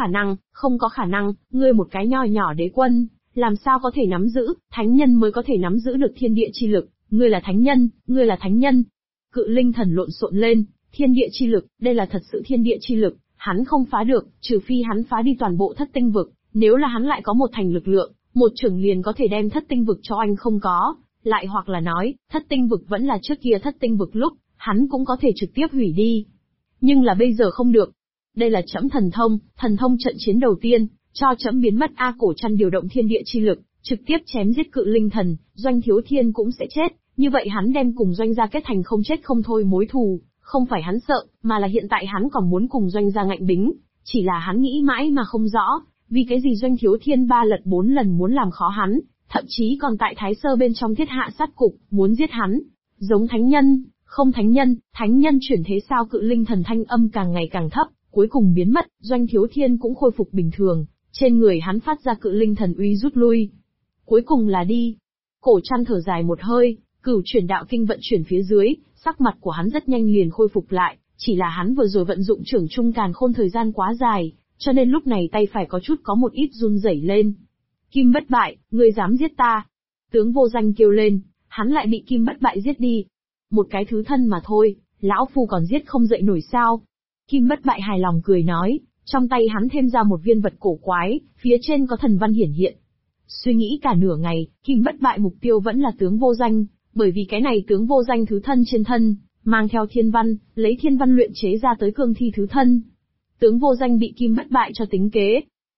khả năng, ngươi một cái nho nhỏ đế quân, làm sao có thể nắm giữ, thánh nhân mới có thể nắm giữ được thiên địa chi lực, ngươi là thánh nhân. Cự linh thần lộn xộn lên, thiên địa chi lực, đây là thật sự thiên địa chi lực, hắn không phá được, trừ phi hắn phá đi toàn bộ thất tinh vực, nếu là hắn lại có một thành lực lượng, một trưởng liền có thể đem thất tinh vực cho anh không có, lại hoặc là nói, thất tinh vực vẫn là trước kia thất tinh vực lúc, hắn cũng có thể trực tiếp hủy đi. Nhưng là bây giờ không được. Đây là trẫm thần thông trận chiến đầu tiên, cho trẫm biến mất. Cổ Trăn điều động thiên địa chi lực, trực tiếp chém giết cự linh thần, Doanh Thiếu Thiên cũng sẽ chết, như vậy hắn đem cùng Doanh gia kết thành không chết không thôi mối thù, không phải hắn sợ, mà là hiện tại hắn còn muốn cùng Doanh gia ngạnh bính, chỉ là hắn nghĩ mãi mà không rõ, vì cái gì Doanh Thiếu Thiên 3 lật 4 lần muốn làm khó hắn, thậm chí còn tại Thái Sơ bên trong thiết hạ sát cục, muốn giết hắn. Giống thánh nhân, không thánh nhân chuyển thế sao? Cự linh thần thanh âm càng ngày càng thấp, cuối cùng biến mất, Doanh Thiếu Thiên cũng khôi phục bình thường, trên người hắn phát ra cự linh thần uy rút lui. Cuối cùng là đi. Cổ Trăn thở dài một hơi, cửu chuyển đạo kinh vận chuyển phía dưới, sắc mặt của hắn rất nhanh liền khôi phục lại, chỉ là hắn vừa rồi vận dụng trưởng trung càn khôn thời gian quá dài, cho nên lúc này tay phải có một ít run rẩy lên. Kim Bất Bại, ngươi dám giết ta? Tướng Vô Danh kêu lên, hắn lại bị Kim Bất Bại giết đi. Một cái thứ thân mà thôi, lão phu còn giết không dậy nổi sao? Kim Bất Bại hài lòng cười nói, trong tay hắn thêm ra một viên vật cổ quái, phía trên có thần văn hiển hiện. Suy nghĩ cả nửa ngày, Kim Bất Bại mục tiêu vẫn là tướng Vô Danh, bởi vì cái này tướng Vô Danh thứ thân trên thân, mang theo thiên văn, lấy thiên văn luyện chế ra tới cương thi thứ thân. Tướng Vô Danh bị Kim Bất Bại cho tính kế.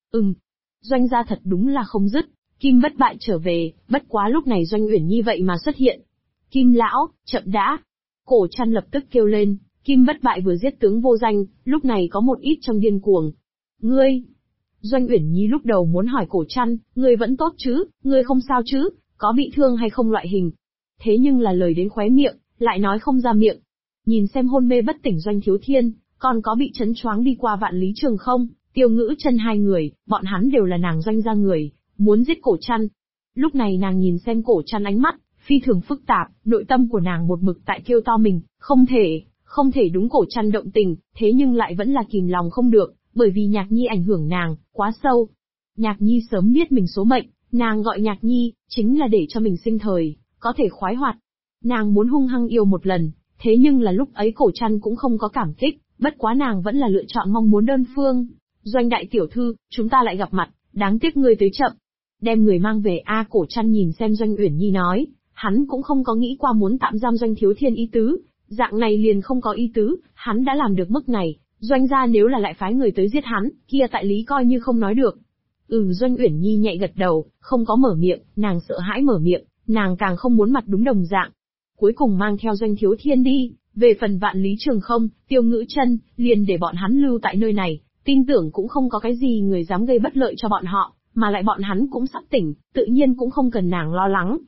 Doanh gia thật đúng là không dứt, Kim Bất Bại trở về, bất quá lúc này Doanh Uyển Nhi vậy mà xuất hiện. Kim lão, chậm đã. Cổ Trăn lập tức kêu lên, Kim Bất Bại vừa giết tướng Vô Danh, lúc này có một ít trong điên cuồng. Ngươi! Doanh Uyển Nhi lúc đầu muốn hỏi Cổ Trăn, ngươi vẫn tốt chứ, ngươi không sao chứ, có bị thương hay không loại hình. Thế nhưng là lời đến khóe miệng, lại nói không ra miệng. Nhìn xem hôn mê bất tỉnh Doanh Thiếu Thiên, còn có bị chấn choáng đi qua Vạn Lý Trường không, Tiêu Ngữ Chân hai người, bọn hắn đều là nàng Doanh gia người, muốn giết Cổ Trăn. Lúc này nàng nhìn xem Cổ Trăn ánh mắt, phi thường phức tạp, nội tâm của nàng một mực tại kêu to mình, không thể đúng Cổ Trăn động tình, thế nhưng lại vẫn là kìm lòng không được, bởi vì Nhạc Nhi ảnh hưởng nàng, quá sâu. Nhạc Nhi sớm biết mình số mệnh, nàng gọi Nhạc Nhi, chính là để cho mình sinh thời, có thể khoái hoạt. Nàng muốn hung hăng yêu một lần, thế nhưng là lúc ấy Cổ Trăn cũng không có cảm kích, bất quá nàng vẫn là lựa chọn mong muốn đơn phương. Doanh đại tiểu thư, chúng ta lại gặp mặt, đáng tiếc ngươi tới chậm. Đem người mang về. Cổ Trăn nhìn xem Doanh Uyển Nhi nói, hắn cũng không có nghĩ qua muốn tạm giam Doanh Thiếu Thiên ý tứ, dạng này liền không có ý tứ, hắn đã làm được mức này, Doanh gia nếu là lại phái người tới giết hắn, kia tại lý coi như không nói được. Doanh Uyển Nhi nhẹ gật đầu, không có mở miệng, nàng sợ hãi mở miệng, nàng càng không muốn mặt đúng đồng dạng. Cuối cùng mang theo Doanh Thiếu Thiên đi, về phần Vạn Lý Trường không, Tiêu Ngữ Chân, liền để bọn hắn lưu tại nơi này, tin tưởng cũng không có cái gì người dám gây bất lợi cho bọn họ, mà lại bọn hắn cũng sắp tỉnh, tự nhiên cũng không cần nàng lo lắng.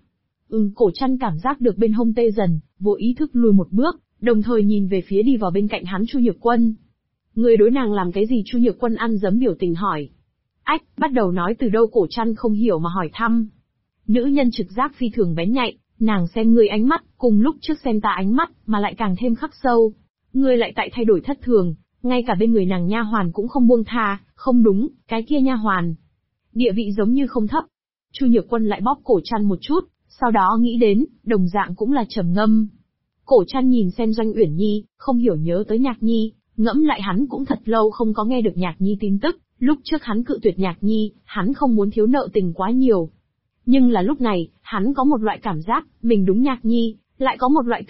Cổ Trăn cảm giác được bên hông tê dần, vô ý thức lùi một bước, đồng thời nhìn về phía đi vào bên cạnh hắn Chu Nhược Quân. Người đối nàng làm cái gì? Chu Nhược Quân ăn dấm biểu tình hỏi. Ách, bắt đầu nói từ đâu? Cổ Trăn không hiểu mà hỏi thăm. Nữ nhân trực giác phi thường bén nhạy, nàng xem ngươi ánh mắt, cùng lúc trước xem ta ánh mắt, mà lại càng thêm khắc sâu. Ngươi lại tại thay đổi thất thường, ngay cả bên người nàng nha hoàn cũng không buông tha, không đúng, cái kia nha hoàn. Địa vị giống như không thấp. Chu Nhược Quân lại bóp Cổ Trăn một chút, sau đó nghĩ đến, đồng dạng cũng là trầm ngâm. Cổ Trăn nhìn xem Doanh Uyển Nhi, không hiểu nhớ tới Nhạc Nhi, ngẫm lại hắn cũng thật lâu không có nghe được Nhạc Nhi tin tức, lúc trước hắn cự tuyệt Nhạc Nhi, hắn không muốn thiếu nợ tình quá nhiều. Nhưng là lúc này, hắn có một loại cảm giác, mình đúng Nhạc Nhi, lại có một loại